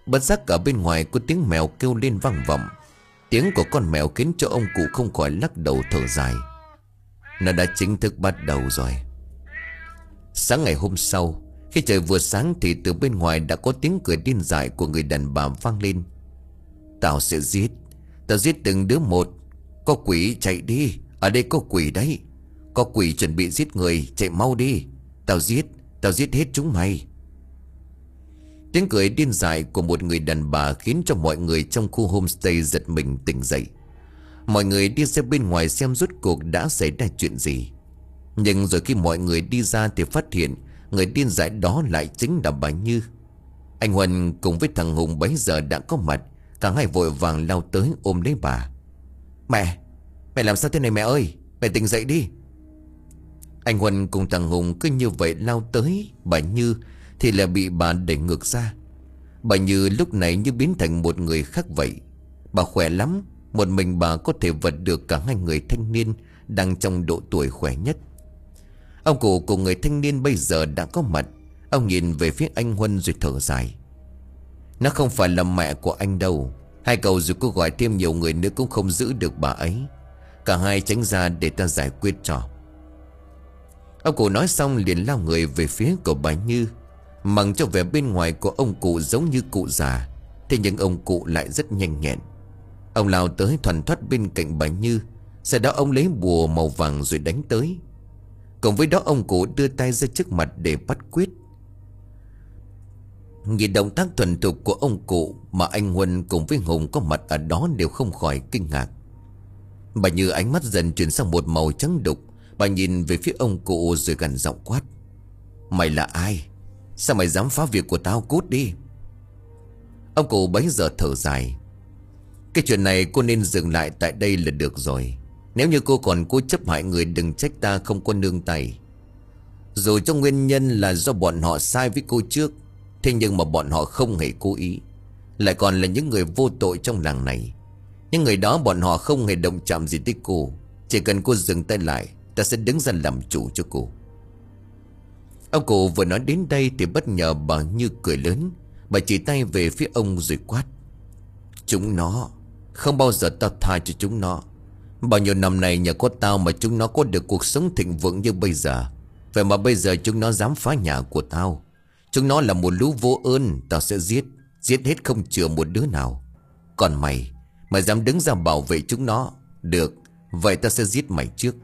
Bất giác ở bên ngoài có tiếng mèo kêu lên vang vọng. Tiếng của con mèo khiến cho ông cụ không khỏi lắc đầu thở dài. Nó đã chính thức bắt đầu rồi. Sáng ngày hôm sau, khi trời vừa sáng thì từ bên ngoài đã có tiếng cười điên dại của người đàn bà vang lên. Tao sẽ giết, tao giết từng đứa một. Có quỷ chạy đi, ở đây có quỷ đấy. Có quỷ chuẩn bị giết người, chạy mau đi. Tao giết, tao giết hết chúng mày. Tiếng cười điên dại của một người đàn bà khiến cho mọi người trong khu homestay giật mình tỉnh dậy. Mọi người đi ra bên ngoài xem rốt cuộc đã xảy ra chuyện gì. Nhưng rồi khi mọi người đi ra thì phát hiện người điên dại đó lại chính là bà Như. Anh Huân cùng với thằng Hùng bấy giờ đã có mặt. Cả hai vội vàng lao tới ôm lấy bà. Mẹ, mẹ làm sao thế này mẹ ơi, mẹ tỉnh dậy đi. Anh Huân cùng thằng Hùng cứ như vậy lao tới bà Như thì là bị bà đẩy ngược ra. Bà Như lúc này như biến thành một người khác vậy. Bà khỏe lắm, một mình bà có thể vật được cả hai người thanh niên đang trong độ tuổi khỏe nhất. Ông cụ của người thanh niên bây giờ đã có mặt. Ông nhìn về phía anh Huân rồi thở dài. Nó không phải là mẹ của anh đâu. Hai cậu dù có gọi thêm nhiều người nữa cũng không giữ được bà ấy. Cả hai tránh ra để ta giải quyết cho. Ông cụ nói xong liền lao người về phía của bà Như. Mặc cho vẻ bên ngoài của ông cụ giống như cụ già, thế nhưng ông cụ lại rất nhanh nhẹn. Ông lao tới thoăn thoắt bên cạnh bà Như. Sau đó ông lấy bùa màu vàng rồi đánh tới. Cùng với đó ông cụ đưa tay ra trước mặt để bắt quyết. Nhìn động tác thuần thục của ông cụ mà anh Huân cùng với Hùng có mặt ở đó đều không khỏi kinh ngạc. Bà Như ánh mắt dần chuyển sang một màu trắng đục. Bà nhìn về phía ông cụ rồi gằn giọng quát. Mày là ai? Sao mày dám phá việc của tao, cút đi. Ông cụ bấy giờ thở dài. Cái chuyện này cô nên dừng lại tại đây là được rồi. Nếu như cô còn cố chấp hại người đừng trách ta không có nương tay. Dù cho nguyên nhân là do bọn họ sai với cô trước, thế nhưng mà bọn họ không hề cố ý. Lại còn là những người vô tội trong làng này. Những người đó bọn họ không hề động chạm gì tới cô. Chỉ cần cô dừng tay lại, ta sẽ đứng ra làm chủ cho cô. Ông cụ vừa nói đến đây thì bất ngờ bà Như cười lớn. Bà chỉ tay về phía ông rồi quát. Chúng nó, không bao giờ tao tha cho chúng nó. Bao nhiêu năm này nhờ có tao mà chúng nó có được cuộc sống thịnh vượng như bây giờ. Vậy mà bây giờ chúng nó dám phá nhà của tao. Chúng nó là một lũ vô ơn. Tao sẽ giết, giết hết không chừa một đứa nào. Còn mày, mày dám đứng ra bảo vệ chúng nó. Được, vậy tao sẽ giết mày trước.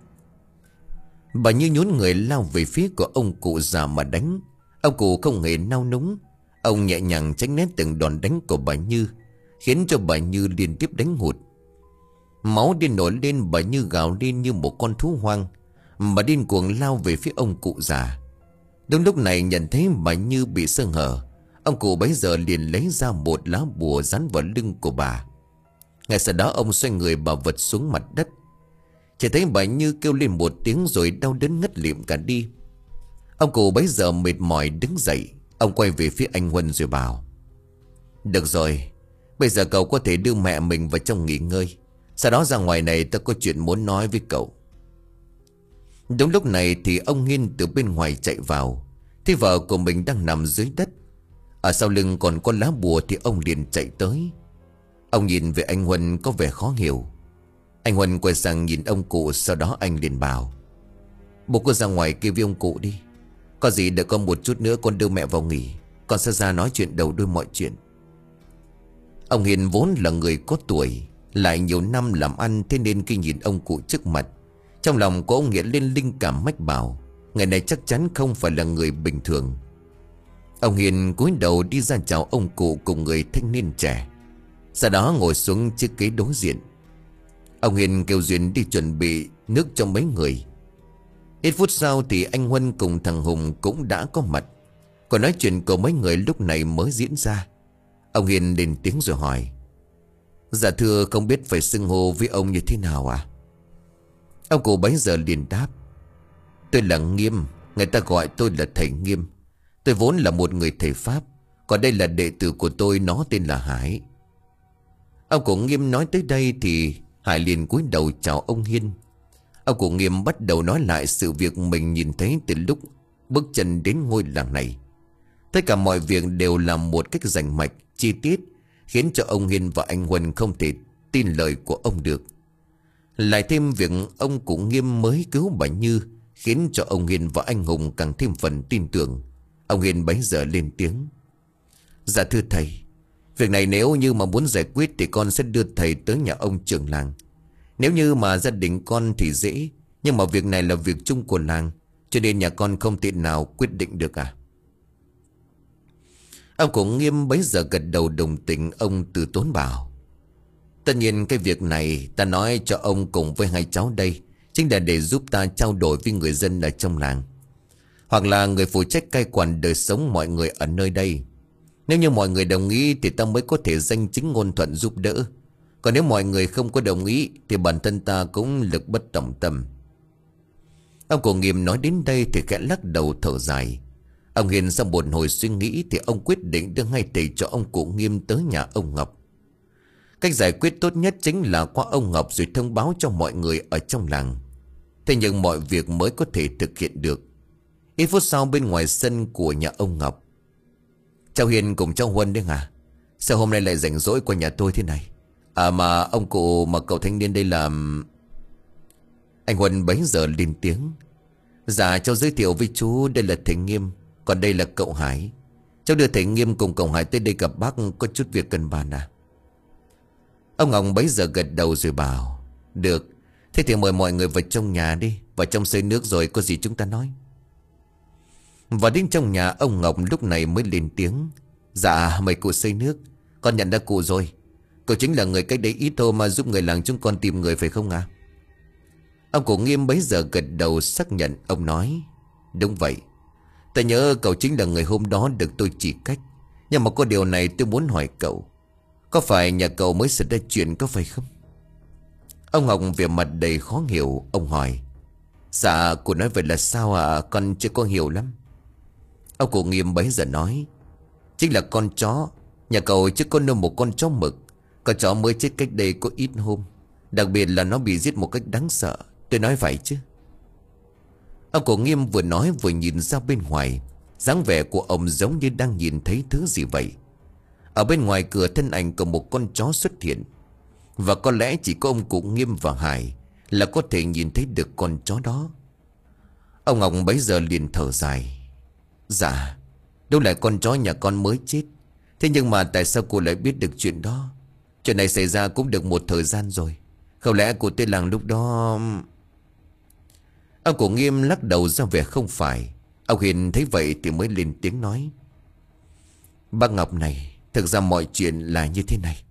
Bà Như nhún người lao về phía của ông cụ già mà đánh. Ông cụ không hề nao núng. Ông nhẹ nhàng tránh né từng đòn đánh của bà Như, khiến cho bà Như liên tiếp đánh hụt. Máu điên nổi lên, bà Như gào lên như một con thú hoang. Bà điên cuồng lao về phía ông cụ già. Đúng lúc này nhận thấy bà Như bị sơ hở, ông cụ bấy giờ liền lấy ra một lá bùa dán vào lưng của bà. Ngay sau đó ông xoay người bà vật xuống mặt đất. Chỉ thấy bà Như kêu lên một tiếng rồi đau đớn ngất lịm cả đi. Ông cụ bấy giờ mệt mỏi đứng dậy. Ông quay về phía anh Huân rồi bảo. Được rồi, bây giờ cậu có thể đưa mẹ mình vào trong nghỉ ngơi. Sau đó ra ngoài này ta có chuyện muốn nói với cậu. Đúng lúc này thì ông Hiên từ bên ngoài chạy vào. Thấy vợ của mình đang nằm dưới đất. Ở sau lưng còn có lá bùa thì ông liền chạy tới. Ông nhìn về anh Huân có vẻ khó hiểu. Anh Huân quay sang nhìn ông cụ. Sau đó anh liền bảo. Bố cô ra ngoài kia với ông cụ đi. Có gì đợi con một chút nữa con đưa mẹ vào nghỉ. Con sẽ ra nói chuyện đầu đuôi mọi chuyện. Ông Hiền vốn là người có tuổi, lại nhiều năm làm ăn, thế nên khi nhìn ông cụ trước mặt, trong lòng của ông hiện lên linh cảm mách bảo người này chắc chắn không phải là người bình thường. Ông Hiền cúi đầu đi ra chào ông cụ cùng người thanh niên trẻ. Sau đó ngồi xuống chiếc ghế đối diện. Ông Hiền kêu Duyên đi chuẩn bị nước cho mấy người. Ít phút sau thì anh Huân cùng thằng Hùng cũng đã có mặt. Còn nói chuyện của mấy người lúc này mới diễn ra. Ông Hiền lên tiếng rồi hỏi. Dạ thưa, không biết phải xưng hô với ông như thế nào à? Ông cụ bấy giờ liền đáp. Tôi là Nghiêm, người ta gọi tôi là thầy Nghiêm. Tôi vốn là một người thầy Pháp, còn đây là đệ tử của tôi, nó tên là Hải. Ông cụ Nghiêm nói tới đây thì Hải liền cúi đầu chào ông Hiên. Ông cụ Nghiêm bắt đầu nói lại sự việc mình nhìn thấy từ lúc bước chân đến ngôi làng này. Tất cả mọi việc đều làm một cách rành mạch, chi tiết, khiến cho ông Hiền và anh Huân không thể tin lời của ông được. Lại thêm việc ông Cụ Nghiêm mới cứu bà Như, khiến cho ông Hiền và anh Hùng càng thêm phần tin tưởng. Ông Hiền bấy giờ lên tiếng: Dạ thưa thầy, việc này nếu như mà muốn giải quyết thì con sẽ đưa thầy tới nhà ông trưởng làng. Nếu như mà gia đình con thì dễ, nhưng mà việc này là việc chung của làng, cho nên nhà con không thể nào quyết định được à. Ông Cụ Nghiêm bấy giờ gật đầu đồng tình. Ông từ tốn bảo: Tất nhiên cái việc này ta nói cho ông cùng với hai cháu đây chính là để giúp ta trao đổi với người dân ở trong làng, hoặc là người phụ trách cai quản đời sống mọi người ở nơi đây. Nếu như mọi người đồng ý thì ta mới có thể danh chính ngôn thuận giúp đỡ. Còn nếu mọi người không có đồng ý thì bản thân ta cũng lực bất tòng tâm. Ông Cụ Nghiêm nói đến đây thì khẽ lắc đầu thở dài. Ông Hiền sau một hồi suy nghĩ thì ông quyết định đưa ngay thầy cho ông Cụ Nghiêm tới nhà ông Ngọc. Cách giải quyết tốt nhất chính là qua ông Ngọc rồi thông báo cho mọi người ở trong làng. Thế nhưng mọi việc mới có thể thực hiện được. Ít phút sau bên ngoài sân của nhà ông Ngọc: Cháu Hiền cùng cháu Huân đấy hả? Sao hôm nay lại rảnh rỗi qua nhà tôi thế này? À mà ông cụ mà cậu thanh niên đây là... Anh Huân bấy giờ lên tiếng: Dạ cháu giới thiệu với chú, đây là thầy Nghiêm, còn đây là cậu Hải. Cháu đưa thầy Nghiêm cùng cậu Hải tới đây gặp bác, có chút việc cần bàn à. Ông Ngọc bấy giờ gật đầu rồi bảo: Được, thế thì mời mọi người vào trong nhà đi. Vào trong xơi nước rồi có gì chúng ta nói. Vào đến trong nhà, ông Ngọc lúc này mới lên tiếng: Dạ mời cụ xơi nước. Con nhận ra cụ rồi. Cậu chính là người cách đấy ít thôi mà giúp người làng chúng con tìm người phải không à? Ông Cụ Nghiêm bấy giờ gật đầu xác nhận. Ông nói: Đúng vậy, ta nhớ cậu chính là người hôm đó được tôi chỉ cách. Nhưng mà có điều này tôi muốn hỏi cậu, có phải nhà cậu mới xảy ra chuyện có phải không? Ông Ngọc vẻ mặt đầy khó hiểu. Ông hỏi: Dạ cụ nói vậy là sao ạ? Con chưa có hiểu lắm. Ông Cụ Nghiêm bấy giờ nói: Chính là con chó. Nhà cậu chứ có nuôi một con chó mực. Con chó mới chết cách đây có ít hôm. Đặc biệt là nó bị giết một cách đáng sợ. Tôi nói vậy chứ. Ông Cụ Nghiêm vừa nói vừa nhìn ra bên ngoài. Dáng vẻ của ông giống như đang nhìn thấy thứ gì vậy. Ở bên ngoài cửa thân ảnh của một con chó xuất hiện. Và có lẽ chỉ có ông Cụ Nghiêm và Hải là có thể nhìn thấy được con chó đó. Ông Ngọc bấy giờ liền thở dài: Dạ, đâu lại con chó nhà con mới chết. Thế nhưng mà tại sao cô lại biết được chuyện đó? Chuyện này xảy ra cũng được một thời gian rồi. Không lẽ cô tới làng lúc đó... Ông Cụ Nghiêm lắc đầu ra vẻ không phải. Ông Hiền thấy vậy thì mới lên tiếng nói: Bác Ngọc này, thực ra mọi chuyện là như thế này.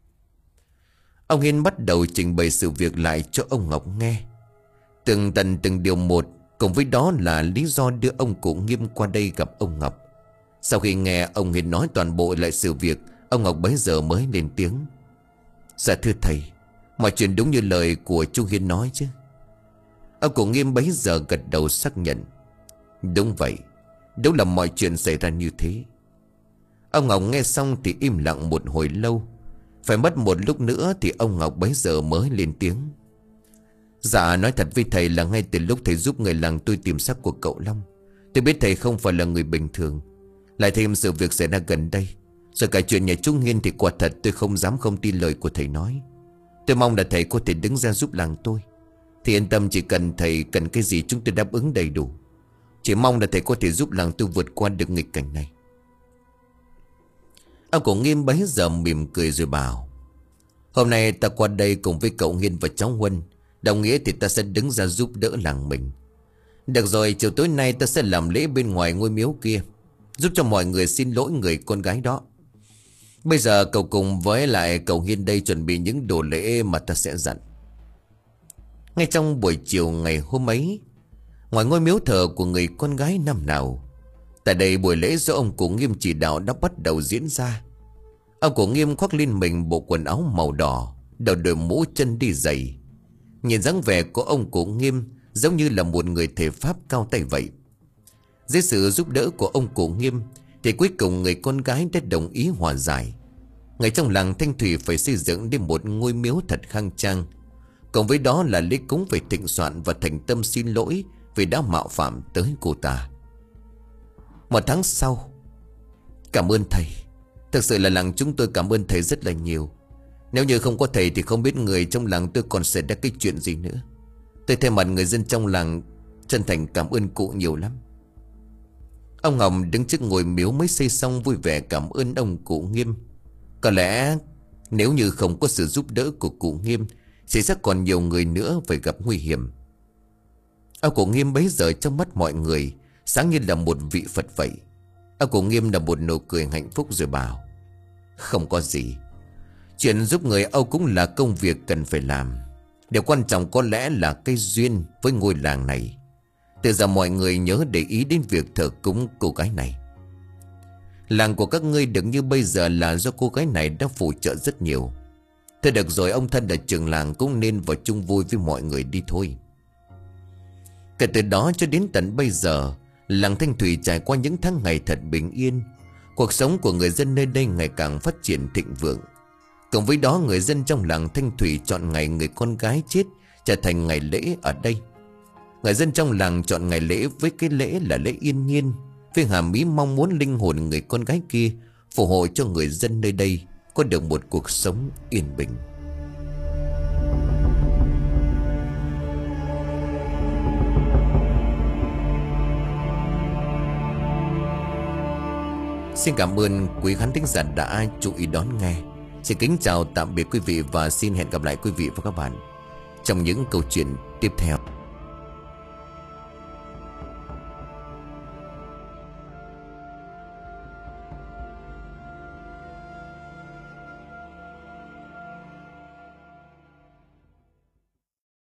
Ông Hiền bắt đầu trình bày sự việc lại cho ông Ngọc nghe, từng tần từng điều một. Cùng với đó là lý do đưa ông Cụ Nghiêm qua đây gặp ông Ngọc. Sau khi nghe ông Hiền nói toàn bộ lại sự việc, ông Ngọc bấy giờ mới lên tiếng: Dạ thưa thầy, mọi chuyện đúng như lời của chú Hiền nói chứ? Ông Cụ Nghiêm bấy giờ gật đầu xác nhận: Đúng vậy, đúng là mọi chuyện xảy ra như thế. Ông Ngọc nghe xong thì im lặng một hồi lâu. Phải mất một lúc nữa thì ông Ngọc bấy giờ mới lên tiếng: Dạ nói thật với thầy là ngay từ lúc thầy giúp người làng tôi tìm xác của cậu Long, tôi biết thầy không phải là người bình thường. Lại thêm sự việc xảy ra gần đây, rồi cả chuyện nhà chú Nghiên thì quả thật tôi không dám không tin lời của thầy nói. Tôi mong là thầy có thể đứng ra giúp làng tôi. Thì yên tâm, chỉ cần thầy cần cái gì chúng tôi đáp ứng đầy đủ. Chỉ mong là thầy có thể giúp làng tôi vượt qua được nghịch cảnh này. Ông Cụ Nghiêm bấy giờ mỉm cười rồi bảo: Hôm nay ta qua đây cùng với cậu Nghiên và cháu Huân, đồng nghĩa thì ta sẽ đứng ra giúp đỡ làng mình. Được rồi, chiều tối nay ta sẽ làm lễ bên ngoài ngôi miếu kia, giúp cho mọi người xin lỗi người con gái đó. Bây giờ cậu cùng với lại cậu Hiên đây chuẩn bị những đồ lễ mà ta sẽ dặn. Ngay trong buổi chiều ngày hôm ấy, ngoài ngôi miếu thờ của người con gái năm nào, tại đây buổi lễ do ông Cụ Nghiêm chỉ đạo đã bắt đầu diễn ra. Ông Cụ Nghiêm khoác lên mình bộ quần áo màu đỏ, đầu đội mũ, chân đi giày. Nhìn dáng vẻ của ông Cụ Nghiêm giống như là một người thể pháp cao tay vậy. Dưới sự giúp đỡ của ông Cụ Nghiêm thì cuối cùng người con gái đã đồng ý hòa giải. Người trong làng Thanh Thủy phải xây dựng đến một ngôi miếu thật khang trang. Cộng với đó là lễ cúng phải thịnh soạn và thành tâm xin lỗi vì đã mạo phạm tới cô ta. Một tháng sau: Cảm ơn thầy. Thực sự là làng chúng tôi cảm ơn thầy rất là nhiều. Nếu như không có thầy thì không biết người trong làng tôi còn xảy ra cái chuyện gì nữa. Tôi thay mặt người dân trong làng chân thành cảm ơn cụ nhiều lắm. Ông Hồng đứng trước ngôi miếu mới xây xong vui vẻ cảm ơn ông cụ Nghiêm. Có lẽ nếu như không có sự giúp đỡ của cụ Nghiêm thì sẽ còn nhiều người nữa phải gặp nguy hiểm. Ông cụ Nghiêm bấy giờ trong mắt mọi người sáng như là một vị Phật vậy. Ông cụ Nghiêm là một nụ cười hạnh phúc rồi bảo: không có gì. Chuyện giúp người Âu cũng là công việc cần phải làm. Điều quan trọng có lẽ là cái duyên với ngôi làng này. Từ giờ mọi người nhớ để ý đến việc thờ cúng cô gái này. Làng của các ngươi được như bây giờ là do cô gái này đã phụ trợ rất nhiều. Thôi được rồi, ông thân là trưởng làng cũng nên vào chung vui với mọi người đi thôi. Kể từ đó cho đến tận bây giờ, làng Thanh Thủy trải qua những tháng ngày thật bình yên. Cuộc sống của người dân nơi đây ngày càng phát triển thịnh vượng. Cộng với đó, người dân trong làng Thanh Thủy chọn ngày người con gái chết trở thành ngày lễ ở đây. Người dân trong làng chọn ngày lễ với cái lễ là lễ yên nhiên, với hàm ý mong muốn linh hồn người con gái kia phù hộ cho người dân nơi đây có được một cuộc sống yên bình. Xin cảm ơn quý khán thính giả đã chú ý đón nghe. Xin kính chào tạm biệt quý vị và xin hẹn gặp lại quý vị và các bạn trong những câu chuyện tiếp theo.